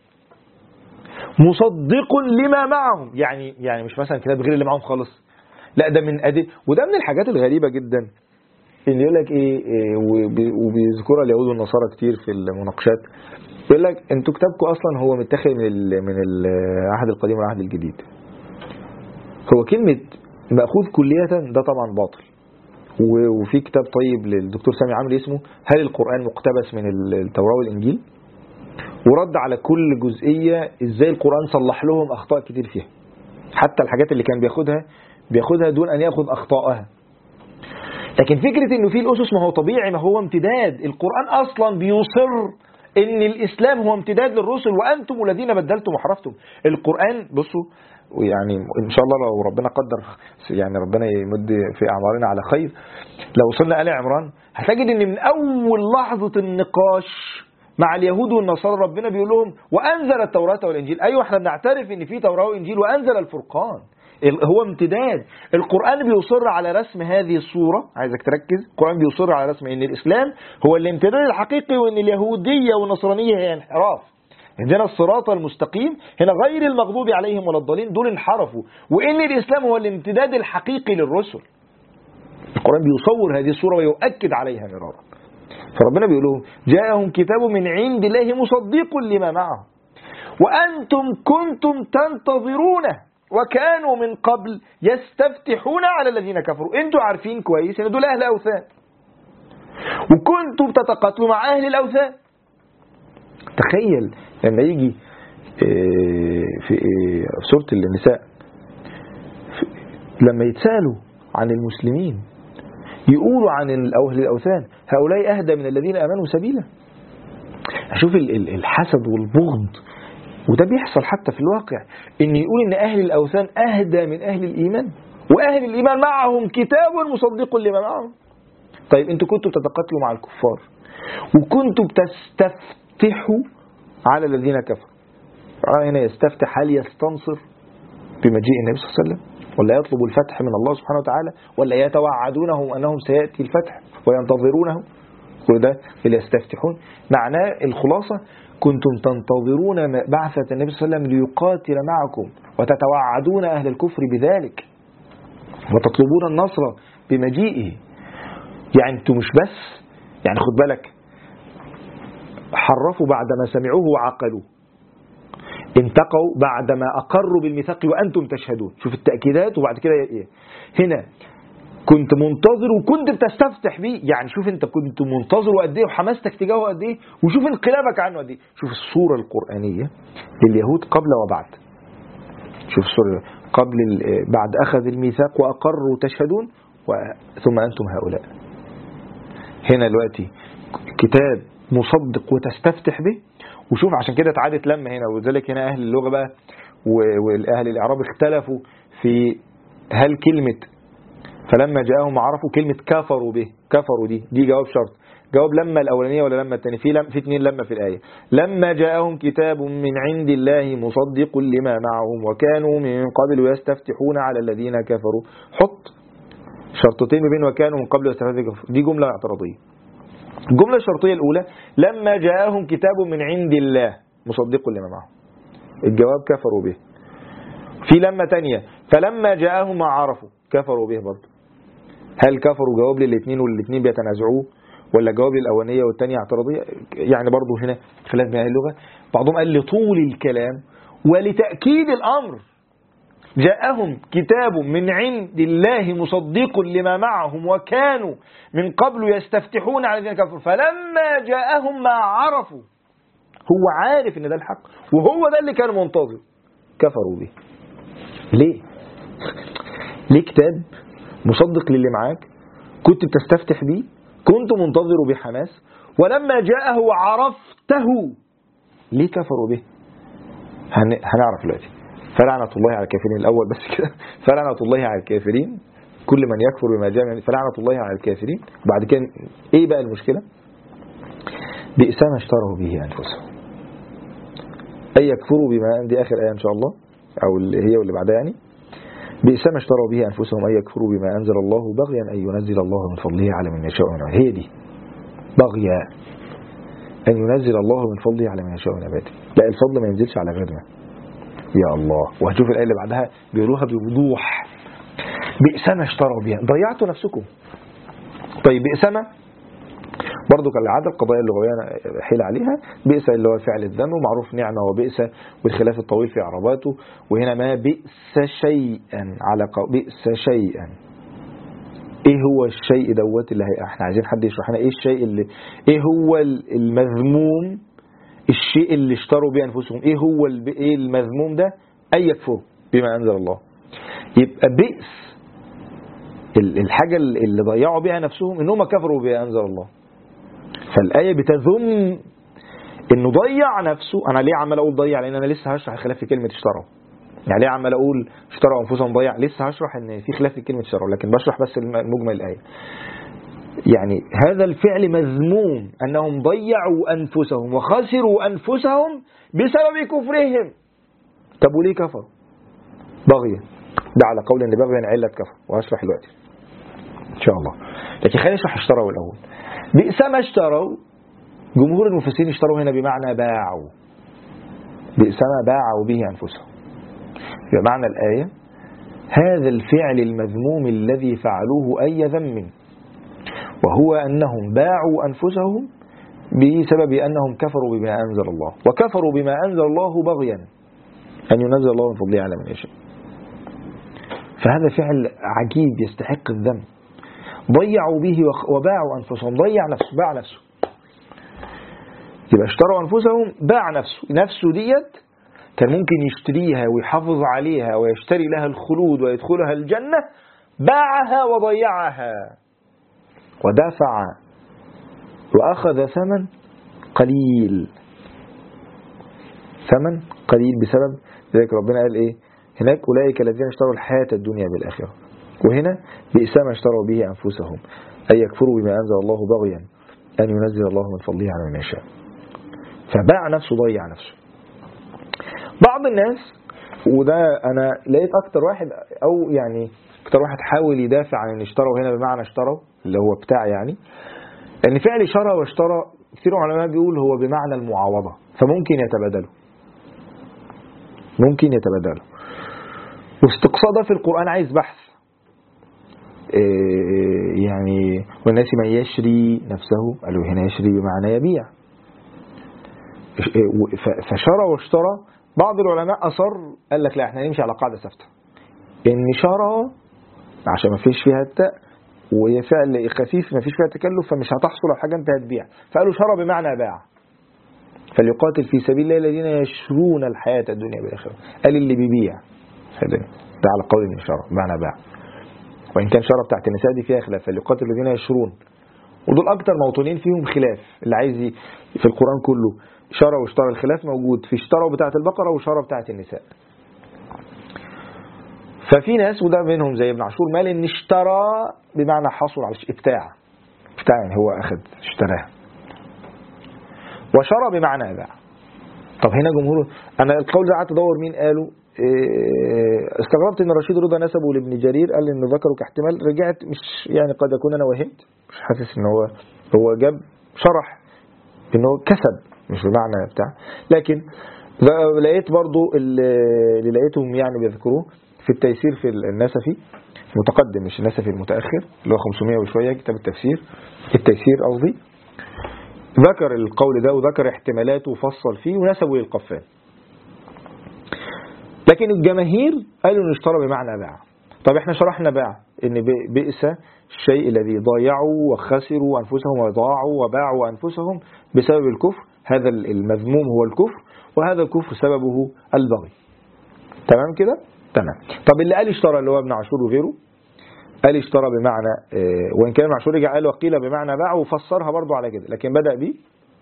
مصدق لما معهم، يعني مش مثلا كتاب غير اللي معهم خالص، لا ده من وده من الحاجات الغريبة جدا اللي يقول لك وبيذكرها اليهود والنصارى كتير في المناقشات، يقول لك انتوا كتابكم اصلا هو متاخد من العهد القديم والعهد الجديد. هو كلمة مأخوذ كلية ده طبعا باطل، وفي كتاب طيب للدكتور سامي عامل اسمه هل القرآن مقتبس من التوراة والإنجيل، ورد على كل جزئية ازاي القرآن صلح لهم أخطاء كتير فيها، حتى الحاجات اللي كان بياخدها دون أن يأخذ أخطاءها. لكن فكرة انه في الأسس، ما هو طبيعي، ما هو امتداد. القرآن أصلا بيصر ان الإسلام هو امتداد للرسل، وأنتم الذين بدلتم وحرفتم. القرآن بصوا، يعني إن شاء الله لو ربنا قدر، يعني ربنا يمد في أعمارنا على خير، لو وصلنا آل عمران هتجد ان من أول لحظة النقاش مع اليهود والنصارى ربنا بيقول لهم وأنزل التوراة والإنجيل. أيوة احنا بنعترف ان في توراة وإنجيل، وأنزل الفرقان، هو امتداد. القرآن بيصر على رسم هذه الصورة، عايزك تركز، القرآن بيصر على رسم ان الإسلام هو الامتداد الحقيقي، وان اليهودية والنصرانية هي انحراف. عندنا الصراط المستقيم، هنا غير المغضوب عليهم ولا الضالين، دول انحرفوا، وان الإسلام هو الامتداد الحقيقي للرسل. القرآن بيصور هذه الصورة ويؤكد عليها مرارا. فربنا بيقول لهم جاءهم كتاب من عند الله مصدق لما معهم وأنتم كنتم تنتظرونه. وكانوا من قبل يستفتحون على الذين كفروا. انتوا عارفين كويس ان دول اهل اوثان، وكنتوا بتتقاتلوا مع اهل الاوثان. تخيل لما يجي في سورة النساء لما يتسالوا عن المسلمين يقولوا عن أهل الأوثان هؤلاء أهدى من الذين آمنوا سبيلا. أشوف الحسد والبغض، وده بيحصل حتى في الواقع، إن يقول إن أهل الأوثان أهدى من أهل الإيمان، وأهل الإيمان معهم كتاب مصدق لما معهم. طيب أنتوا كنتوا بتتقاتلوا مع الكفار وكنتوا بتستفتحوا على الذين كفروا. هنا يستفتح، هل يستنصر بمجيء النبي صلى الله عليه وسلم، ولا يطلب الفتح من الله سبحانه وتعالى، ولا يتوعدونهم أنهم سيأتي الفتح وينتظرونه؟ وده اللي يستفتحون معناه. الخلاصة كنتم تنتظرون بعثة النبي صلى الله عليه وسلم ليقاتل معكم، وتتوعدون أهل الكفر بذلك، وتطلبون النصر بمجيئه. يعني انتم مش بس، يعني خد بالك، حرفوا بعدما سمعوه وعقلوه، انتقوا بعدما أقروا بالميثاق وأنتم تشهدون. شوف التأكيدات. وبعد كده هنا كنت منتظر وكنت بتستفتح بيه. يعني شوف انت كنت منتظر قد ايه وحماستك تجاهه قد ايه، وشوف انقلابك عنه قد ايه. شوف الصورة القرآنية لليهود قبل وبعد. شوف الصورة قبل بعد أخذ الميثاق وأقروا تشهدون، ثم أنتم هؤلاء. هنا دلوقتي كتاب مصدق وتستفتح به. وشوف عشان كده اتعادت لما هنا، وذلك هنا أهل اللغة بقى والأهل الإعراب اختلفوا في هل كلمة فلما جاءهم عرفوا كلمة كفروا به، كفروا دي جواب شرط، جواب لما الأولانية ولا لما الثانية؟ في اتنين لما في الآية. لما جاءهم كتاب من عند الله مصدق لما معهم وكانوا من قبل يستفتحون على الذين كفروا. حط شرطتين بين وكانوا من قبل يستفتحون، دي جملة اعتراضية. الجملة الشرطية الأولى لما جاءهم كتاب من عند الله مصدق لما معهم، الجواب كفروا به. في لما تانية فلما جاءهم ما عرفوا كفروا به برضه. هل كفروا جواب للاثنين والاثنين بيتنازعوه، ولا جواب للأولانية والثانية اعتراضية؟ يعني برضه هنا خلاف بين اللغة. بعضهم قال لطول الكلام ولتأكيد الأمر جاءهم كتاب من عند الله مصدق لما معهم وكانوا من قبل يستفتحون على الذين كفروا فلما جاءهم ما عرفوا. هو عارف ان ده الحق وهو ده اللي كان منتظر، كفروا به. ليه؟ ليه كتاب مصدق للي معاك كنت بتستفتح بيه، كنت منتظر بحماس، ولما جاءه وعرفته ليه كفروا به؟ هنعرف دلوقتي. فلعنة الله على الكافرين الأول بس كده، فلعنة الله على الكافرين كل من يكفر بما جاء من، فلعنة الله على الكافرين. بعد كده ايه بقى المشكلة؟ بئس ما اشتروا به أنفسهم أي يكفروا بما، دي آخر آية إن شاء الله أو اللي هي واللي بعدها. يعني بئس ما اشتروا به أنفسهم أن يكفروا بما أنزل الله بغيا أن ينزل الله من فضله على من يشاء من عباده. هي دي بغيا أن ينزل الله من فضله على من يشاء من عباده. لا، الفضل ما ينزلش على غيرنا. يا الله. وهتشوف الآية اللي بعدها بيقولوها بوضوح. بئس ما اشتروا بها، ضيعتوا نفسكم. طيب بئس ما برضو كالعادة القضايا اللغوية حيل عليها. بئس اللي هو فعل الذم، ومعروف نعمة وبئس والخلاف الطويل في إعراباته. وهنا ما بئس شيئا على بئس شيئا. ايه هو الشيء دوت اللي احنا عايزين حد يشرح لنا ايه الشيء اللي، ايه هو المذموم، الشيء اللي اشتروا به أنفسهم، ايه هو ايه المذموم ده؟ أن يكفروا بما أنزل الله. يبقى بئس الحاجة اللي ضيعوا بها نفسهم انهم كفروا بما أنزل الله. فالآية بتذم انه ضيع نفسه. انا ليه عمال اقول ضيع؟ لان انا لسه هشرح الخلاف في كلمة اشتروا. يعني ليه عمال اقول اشتروا انفسهم ضيع؟ لسه هشرح ان في خلاف في كلمة اشتروا، لكن بشرح بس المجمل الآية. يعني هذا الفعل مذموم، انهم ضيعوا انفسهم وخسروا انفسهم بسبب كفرهم. طب وليه كفروا؟ بغيا. ده على قول ان بغيا علة كفر، وهشرح دلوقتي ان شاء الله. لكن خلينا نشرح اشتروا الاول. بئس ما اشتروا، جمهور المفسرين اشتروا هنا بمعنى باعوا. بئس ما باعوا به أنفسهم. بمعنى الآية هذا الفعل المذموم الذي فعلوه أي ذم، وهو أنهم باعوا أنفسهم بسبب أنهم كفروا بما أنزل الله، وكفروا بما أنزل الله بغيا أن ينزل الله من فضله على من يشاء. فهذا فعل عجيب يستحق الذم. ضيعوا به وباعوا أنفسهم. ضيع نفسه، باع نفسه. يبقى اشتروا أنفسهم، باع نفسه ديت كان ممكن يشتريها ويحافظ عليها ويشتري لها الخلود ويدخلها الجنة، باعها وضيعها ودفع وأخذ ثمن قليل بسبب ذلك. ربنا قال إيه هناك؟ أولئك الذين اشتروا الحياة الدنيا بالآخرة. وهنا بئس ما اشتروا به أنفسهم أن يكفروا بما أنزل الله بغيا أن ينزل الله من فضله على من يشاء. فباع نفسه، ضيع نفسه. بعض الناس، وده أنا لقيت أكتر واحد حاول يدافع عن ان اشتروا هنا بمعنى اشتروا اللي هو بتاع، يعني ان فعل شرى واشترى كثير من العلماء بيقول هو بمعنى المعاوضة، فممكن يتبادلوا. واستقصاء ده في القرآن عايز بحث. يعني والناس من يشري نفسه، قالوا هنا يشري بمعنى يبيع. فشرى واشترى، بعض العلماء أصر قال لك لا، احنا نمشي على قاعدة ثابتة ان شرى عشان ما فيش فيها التاء وهي فعل خفيف ما فيش فيها تكلف، فمش هتحصل على حاجة انت هتبيع، فقالوا شرى بمعنى باع. فليقاتل في سبيل الله الذين يشرون الحياة الدنيا بالآخرة. قال اللي بيبيع، ده على قول ان شرى بمعنى باع. وإن كان شرى بتاعت النساء دي فيها خلاف، فليقاتل الذين يشرون، ودول أكتر موطنين فيهم خلاف. اللي عايز في القرآن كله شرى واشترى، الخلاف موجود في اشترى بتاعت البقرة وشرى بتاعت النساء. ففي ناس وده منهم زي ابن عاشور مال ان اشترى بمعنى حصل على ابتاع، يعني هو اخذ اشتراه. وشرى بمعنى باع. طب هنا جمهور، انا القول ده قعدت ادور مين قالوا. استغربت ان رشيد رضا نسبه لابن جرير، قال انه ذكره كاحتمال. رجعت مش يعني قد يكون انا وهمت، مش حاسس ان هو جاب شرح انه كسب مش بمعنى بتاع. لكن لقيت برضو اللي لقيتهم يعني بيذكروه في التيسير في النسفي المتقدم، مش النسفي المتأخر اللي هو 500 وشوية، كتاب التفسير التيسير قصدي، ذكر القول ده وذكر احتمالاته وفصل فيه ونسبه للقفال. لكن الجماهير قالوا ان اشترى بمعنى باع. طب احنا شرحنا باع ان بئس الشيء الذي ضيعوا وخسروا أنفسهم وضاعوا وباعوا أنفسهم بسبب الكفر. هذا المذموم هو الكفر، وهذا الكفر سببه البغي. تمام كده؟ تمام. طب اللي قال اشترى اللي هو ابن عاشور وغيره قال اشترى بمعنى وإن كان ابن عاشور رجع قال وقيل بمعنى باع وفسرها برضو على كده، لكن بدأ بيه.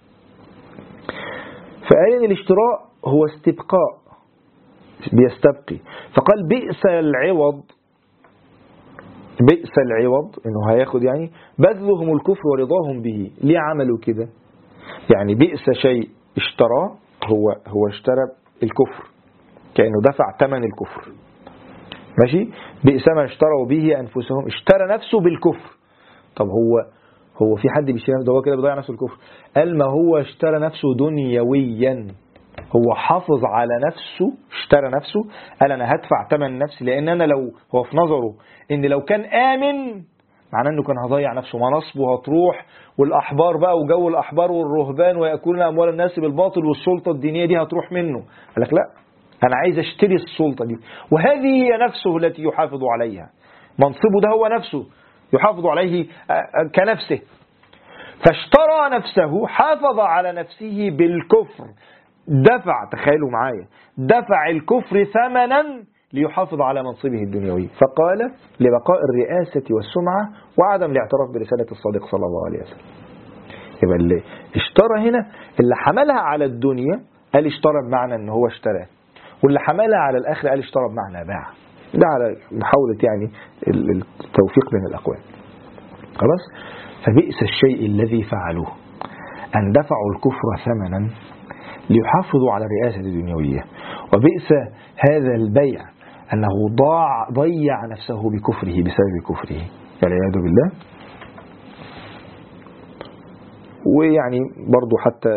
فقال ان الاشتراء هو استبقاء، بيستبقي. فقال بئس العوض انه هياخد يعني بذلهم الكفر ورضاهم به. ليه عملوا كده؟ يعني بئس شيء اشتراه، هو اشترى الكفر كأنه دفع ثمن الكفر. ماشي؟ بئس ما اشتروا به أنفسهم، اشترى نفسه بالكفر. طب هو في حد بيشتري نفسه؟ هو كده بيضيع نفسه الكفر. قال ما هو اشترى نفسه دنيويا، هو حافظ على نفسه، اشترى نفسه. قال أنا هدفع ثمن نفسي، لأن أنا لو هو في نظره إن لو كان آمن معناه أنه كان هضيع نفسه، مناصبه هتروح والأحبار بقى وجو الأحبار والرهبان ويأكلون أموال الناس بالباطل والسلطة الدينية دي هتروح منه. قال لك لا، أنا عايز أشتري السلطة دي، وهذه هي نفسه التي يحافظ عليها. منصبه ده هو نفسه يحافظ عليه كنفسه. فاشترى نفسه، حافظ على نفسه بالكفر، دفع، تخيلوا معايا، دفع الكفر ثمنا ليحافظ على منصبه الدنيوي. فقال لبقاء الرئاسة والسمعة وعدم الاعتراف برسالة الصادق صلى الله عليه وسلم. يبقى اللي اشترى هنا اللي حملها على الدنيا قال اشترى بمعنى ان هو اشترى، واللي حملها على الآخرة قال اشترى بمعنى باع. ده على محاولة يعني التوفيق بين الأقوال. خلاص؟ فبئس الشيء الذي فعلوه أن دفعوا الكفر ثمنا ليحافظوا على الرئاسة الدنيوية، وبئس هذا البيع أنه ضيع نفسه بكفره بسبب كفره والعياذ بالله. ويعني برضو حتى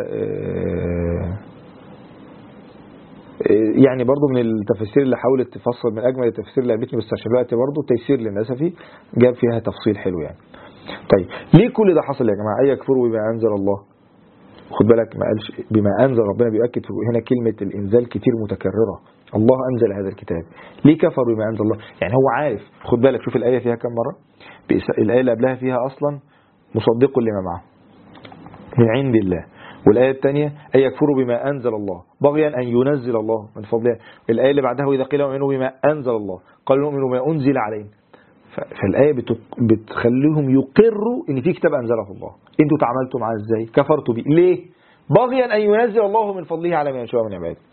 يعني برضو من التفسير اللي حاولت تفصل من أجمل التفسير اللي قابلتني، بس عشان الوقت برضو التيسير للنسفي جاب فيها تفصيل حلو يعني. طيب ليه كل ده حصل يا جماعة؟ أي يكفروا بما أنزل الله خد بالك ما قالش بما أنزل، ربنا بيؤكد هنا كلمة الإنزال كتير متكررة. الله أنزل هذا الكتاب، ليه كفروا بما أنزل الله؟ يعني هو عارف. خد بالك شوف الآية فيها كم مرة، الآية اللي قبلها فيها أصلا مصدق لما معه من عند الله، والآية الثانية أن يكفروا بما أنزل الله بغيا أن ينزل الله من فضله. الآية اللي بعدها وإذا قيل آمنوا بما أنزل الله قالوا نؤمن بما أنزل علينا. فالآية بتخليهم يقروا إن في كتاب أنزله الله، أنتوا تعاملتوا معاه إزاي؟ كفرتوا به ليه؟ بغيا أن ينزل الله من فضله على من يشاء من عباده.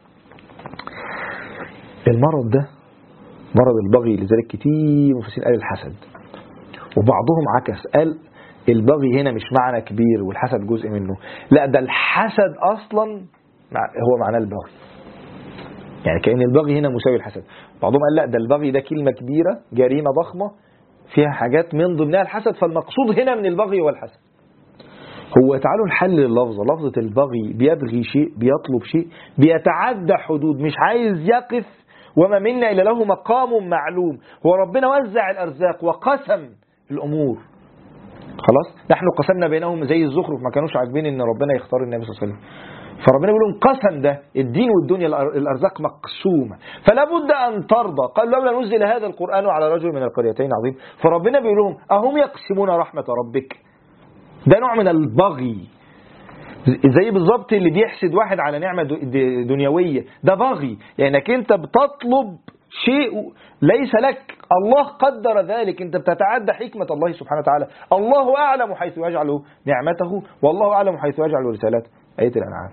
المرض ده مرض البغي، لذلك كتير مفسرين قال الحسد، وبعضهم عكس قال البغي هنا مش معنى كبير والحسد جزء منه، لا ده الحسد أصلا هو معنى البغي، يعني كأن البغي هنا مساوي الحسد. بعضهم قال لا ده البغي ده كلمة كبيرة جريمة ضخمة فيها حاجات من ضمنها الحسد، فالمقصود هنا من البغي والحسد. هو تعالوا نحلل اللفظة. لفظة البغي بيبغي شيء، بيطلب شيء، بيتعدى حدود، مش عايز يقف وما منا إلا له مقام معلوم. هو ربنا وزع الأرزاق وقسم الأمور، خلاص نحن قسمنا بينهم زي الزخرف، ما كانوش عاجبين ان ربنا يختار النبي صلى الله عليه وسلم، فربنا بيقول لهم قسم ده الدين والدنيا الأرزاق مقسومة فلا بد أن ترضى. قال لولا نزل هذا القرآن على رجل من القريتين عظيم. فربنا بيقول لهم أهم يقسمون رحمة ربك؟ ده نوع من البغي، زي بالظبط اللي بيحسد واحد على نعمة دنيوية، ده بغي، لأنك أنت بتطلب شيء ليس لك، الله قدر ذلك، أنت بتتعدى حكمة الله سبحانه وتعالى. الله أعلم حيث يجعل نعمته والله أعلم حيث يجعل رسالته، آية الأنعام.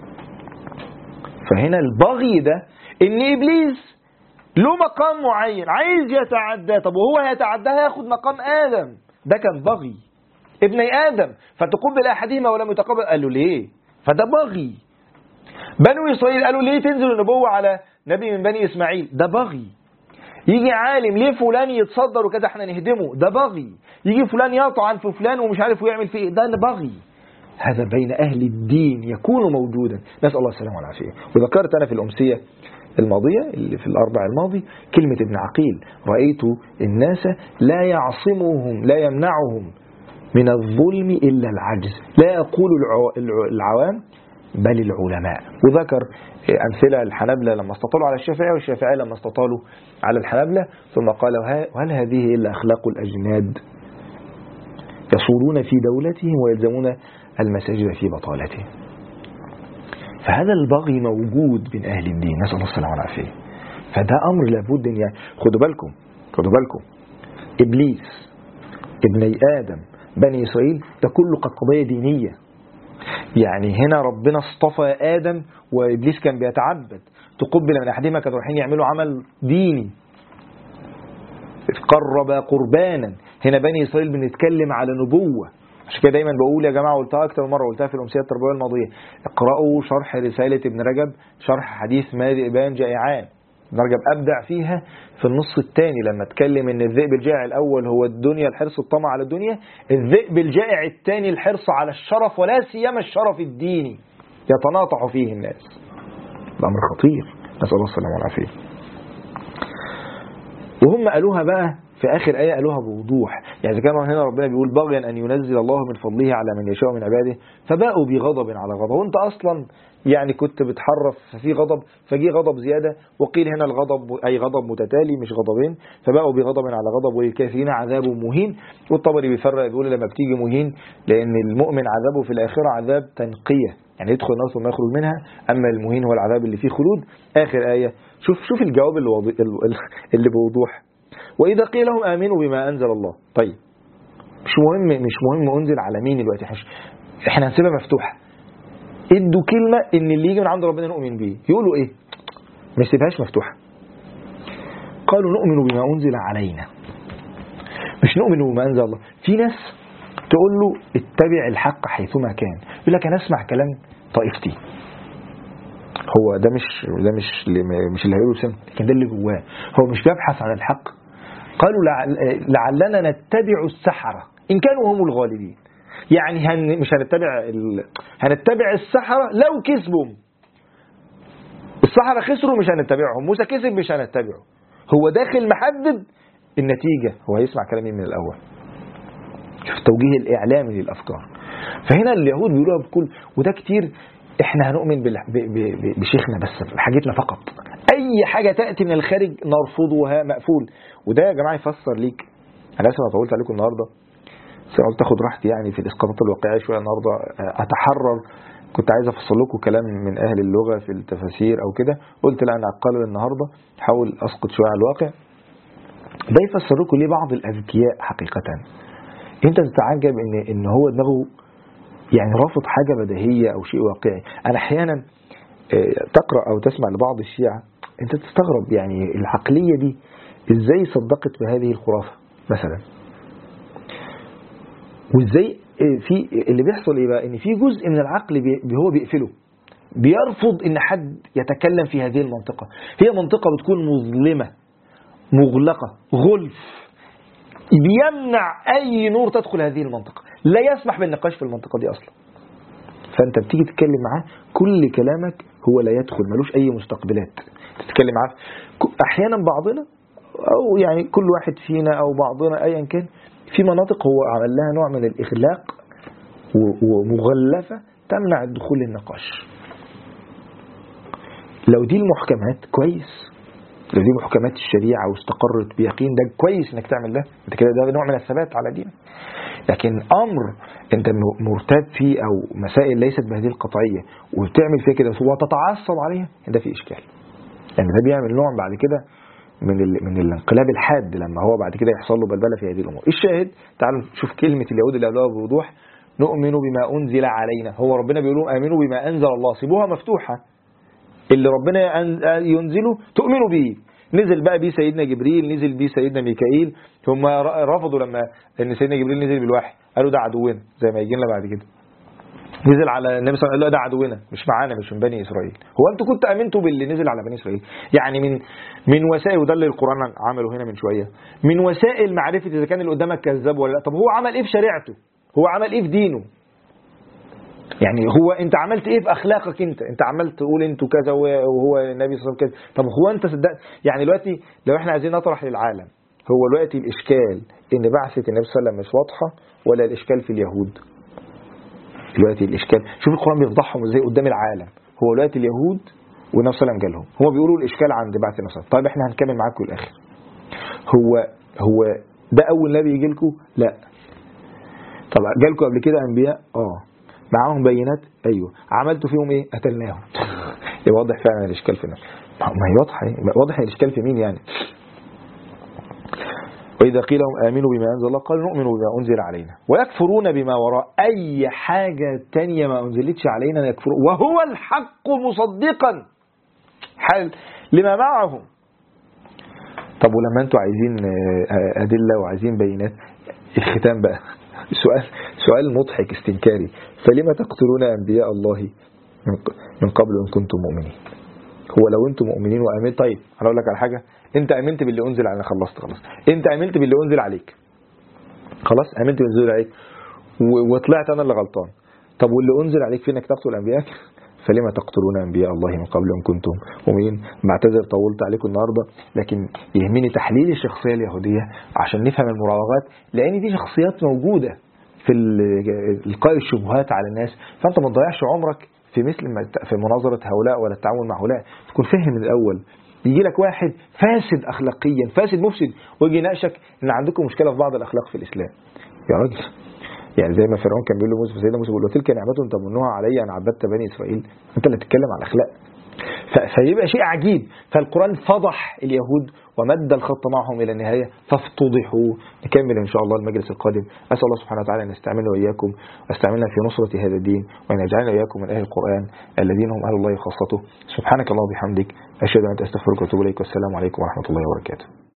فهنا البغي ده إن إبليس له مقام معين عايز يتعدى، طب وهو يتعداه ياخد مقام آدم، ده كان بغي ابني آدم، فتقبل أحدهما ولم يتقبل، قالوا ليه؟ فده بغي. بنو إسرائيل قالوا ليه تنزل النبوة على نبي من بني إسماعيل؟ ده بغي. يجي عالم ليه فلان يتصدر وكذا احنا نهدمه؟ ده بغي. يجي فلان يطعن في فلان ومش عارف ويعمل فيه، ده بغي. هذا بين أهل الدين يكون موجودا، نسأل الله السلامة والعافية. وذكرت أنا في الأمسية الماضية اللي في الأربع الماضي كلمة ابن عقيل: رأيت الناس لا يعصمهم لا يمنعهم من الظلم إلا العجز، لا يقول العوام بل العلماء. وذكر أمثلة الحنبلة لما استطالوا على الشافعية والشافعية لما استطالوا على الحنبلة، ثم قال: وهل هذه إلا أخلاق الأجناد يصولون في دولتهم ويلزمون المساجد في بطالتهم. فهذا البغي موجود بين أهل الدين، نسأل الله السلامة والعافية. فده أمر لابد أن خدوا بالكم إبليس ابني آدم بني إسرائيل ده كله قد قضية دينية. يعني هنا ربنا اصطفى آدم وإبليس كان بيتعبد، تقبل من أحدهما كانوا رايحين يعملوا عمل ديني، قرب قربانا. هنا بني إسرائيل بنتكلم على نبوة. عشان كده دايما بقول يا جماعة، قلتها أكتر مرة، قلتها في الأمسية التربوية الماضية: اقرأوا شرح رسالة ابن رجب، شرح حديث ماذئ بان جائعان. ابن رجب أبدع فيها في النص الثاني لما اتكلم ان الذئب الجائع الأول هو الدنيا، الحرص الطمع على الدنيا. الذئب الجائع الثاني الحرص على الشرف، ولا سيما الشرف الديني يتناطح فيه الناس. الأمر خطير، نسأل الله السلامة والعافية. وهم قالوها بقى في آخر آية، قالوها بوضوح. يعني إذا كان هنا ربنا بيقول بغيا أن ينزل الله من فضله على من يشاء من عباده فباءوا بغضب على غضب. وانت أصلا يعني كنت بتحرف في غضب، فجي غضب زيادة، وقيل هنا الغضب أي غضب متتالي مش غضبين، فباءوا بغضب على غضب وللكافرين عذاب مهين. والطبري بيفرق يقول لما بتيجي مهين لأن المؤمن عذابه في الآخرة عذاب تنقية، يعني يدخل النار ثم يخرج منها، أما المهين هو العذاب اللي فيه خلود. آخر آية شوف الجواب اللي بوضوح: وإذا قيل لهم آمنوا بما أنزل الله. طيب مش مهم أنزل على مين دلوقتي، احنا هنسيبها مفتوحة. ادوا كلمة ان اللي يجي من عند ربنا نؤمن به، يقولوا ايه؟ ما يسيبهاش مفتوحة. قالوا نؤمن بما أنزل علينا، مش نؤمن بما أنزل الله. في ناس تقول له اتبع الحق حيثما كان، يقول لك أنا أسمع كلام طائفتي، هو ده مش اللي هيقوله سم، لكن ده اللي جواه، هو مش بيبحث عن الحق. قالوا لعلنا نتبع السحرة إن كانوا هم الغالبين. يعني مش هنتبع السحرة لو كسبهم. السحرة خسروا مش هنتبعهم، موسى كسب مش هنتبعه. هو داخل محدد النتيجة، هو هيسمع كلامي من الأول. شوف التوجيه الإعلامي للأفكار. فهنا اليهود بيقولوها بكل، وده كتير. احنا هنؤمن بشيخنا بس بحاجتنا فقط، اي حاجة تأتي من الخارج نرفضها مقفول. وده يا جماعة يفسر ليك، انا اسف طولت عليكم النهاردة، بس قلت اخد راحتي يعني في الاسقاطات الواقعية شوية النهاردة، اتحرر. كنت عايز افصل لكم كلام من اهل اللغة في التفاسير او كده، قلت لا انا اقلل النهاردة، حاول اسقط شوية على الواقع. ده يفسر لكم ليه بعض الاذكياء حقيقة انت تتعجب ان هو دماغه يعني رافض حاجة بديهية او شيء واقعي. انا احيانا تقرأ او تسمع لبعض الشيعة انت تستغرب يعني العقلية دي ازاي صدقت بهذه الخرافة مثلا، وازاي في اللي بيحصل ايه بقى، ان في جزء من العقل هو بيقفله، بيرفض ان حد يتكلم في هذه المنطقة. هي منطقة بتكون مظلمة مغلقة غلف، بيمنع اي نور تدخل هذه المنطقة، لا يسمح بالنقاش في المنطقة دي اصلا. فانت بتيجي تتكلم معاه كل كلامك هو لا يدخل، ملوش اي مستقبلات تتكلم معاه. احيانا بعضنا او يعني كل واحد فينا او بعضنا ايا كان في مناطق هو عمل لها نوع من الاغلاق ومغلفة تمنع الدخول للنقاش. لو دي المحكمات كويس، لو دي محكمات الشريعة واستقرت بيقين ده كويس انك تعمل ده، انت كده ده نوع من الثبات على دين. لكن امر انت مرتاب فيه او مسائل ليست بهذه القطعية وتعمل فيها كده وتتعصب عليها، ده في اشكال. يعني ده بيعمل نوع بعد كده من الانقلاب الحاد، لما هو بعد كده يحصل له بلبلة في هذه الامور. الشاهد تعالوا نشوف كلمة اليهود اللي قالوها بوضوح، نؤمن بما انزل علينا. هو ربنا بيقول لهم امنوا بما انزل الله، سيبوها مفتوحة، اللي ربنا ينزله تؤمنوا به. نزل بقى بيه سيدنا جبريل، نزل بيه سيدنا ميكائيل، هم رفضوا لما ان سيدنا جبريل نزل بالوحي، قالوا ده عدونا زي ما يجي لنا بعد كده. نزل على النبي صلى الله عليه وسلم، ده عدونا مش معانا، مش من بني اسرائيل. هو انتوا كنتوا امنتوا باللي نزل على بني اسرائيل؟ يعني من وسائل، وده اللي القرآن عمله هنا من شوية، من وسائل معرفة اذا كان اللي قدامك كذاب ولا لا. طب هو عمل ايه في شريعته؟ هو عمل ايه في دينه؟ يعني هو انت عملت ايه في اخلاقك؟ انت عملت تقول انتوا كذا وهو النبي صلى الله عليه وسلم كذا. طب هو انت صدقت؟ يعني دلوقتي لو احنا عايزين نطرح للعالم، هو دلوقتي الاشكال ان بعثة النبي صلى الله عليه وسلم مش واضحة ولا الاشكال في اليهود؟ دلوقتي الاشكال، شوف القرآن بيفضحهم ازاي قدام العالم. هو دلوقتي اليهود والنبي صلى الله عليه وسلم جالهم، هم بيقولوا الاشكال عند بعثة النبي صلى الله عليه وسلم. طيب احنا هنكمل معاكم الاخر. هو ده اول نبي يجي لكم؟ لا. طب جالكم قبل كده انبياء؟ معاهم بينات؟ ايوه. عملتوا فيهم ايه؟ قتلناهم. واضح فعلا الاشكال في الناس، ما هي واضحه، واضح الاشكال في مين يعني. واذا قيل لهم امنوا بما انزل الله قالوا نؤمن بما انزل علينا ويكفرون بما وراء. اي حاجه تانية ما انزلتش علينا يكفرون، وهو الحق مصدقا حال لما معهم. طب ولما انتوا عايزين ادله وعايزين بينات، الختام بقى سؤال مضحك استنكاري، فلما تقتلون أنبياء الله من قبل إن كنتم مؤمنين؟ هو لو أنتم مؤمنين وأمنت، طيب أنا أقول لك على حاجة، أنت أمنت باللي أنزل علينا، خلاص أنت أمنت باللي أنزل عليك، خلاص أمنت باللي أنزل عليك وطلعت أنا اللي غلطان. طب واللي أنزل عليك في إنك تقتل أنبياءك؟ فلما تقتلون أنبياء الله من قبل إن كنتم مؤمنين. بعتذر طولت عليكم النهاردة، لكن يهمني تحليل الشخصية اليهودية عشان نفهم المراوغات، لأن دي شخصيات موجودة في إلقاء الشبهات على الناس. فأنت ما تضيعش عمرك في مثل في مناظرة هؤلاء ولا التعامل مع هؤلاء، تكون فاهم من الأول. يجي لك واحد فاسد أخلاقيا، فاسد مفسد، ويجي يناقشك إن عندكم مشكلة في بعض الأخلاق في الإسلام. يا راجل، يعني زي ما فرعون كان بيقول له موسى، سيدنا موسى بيقول له تلك نعمة تمنوها علي أن عبدت بني إسرائيل. أنت اللي تتكلم عن الأخلاق، فيبقى شيء عجيب. فالقرآن فضح اليهود ومد الخط معهم إلى النهاية فافتضحوا. نكمل إن شاء الله المجلس القادم. أسأل الله سبحانه وتعالى أن يستعملنا وإياكم واستعملنا في نصرة هذا الدين، وأن يجعلنا وإياكم من أهل القرآن الذين هم أهل الله خاصته. سبحانك الله وبحمدك، أشهد أن لا إله إلا أنت، أستغفرك وأتوب إليك، والسلام عليكم ورحمة الله وبركاته.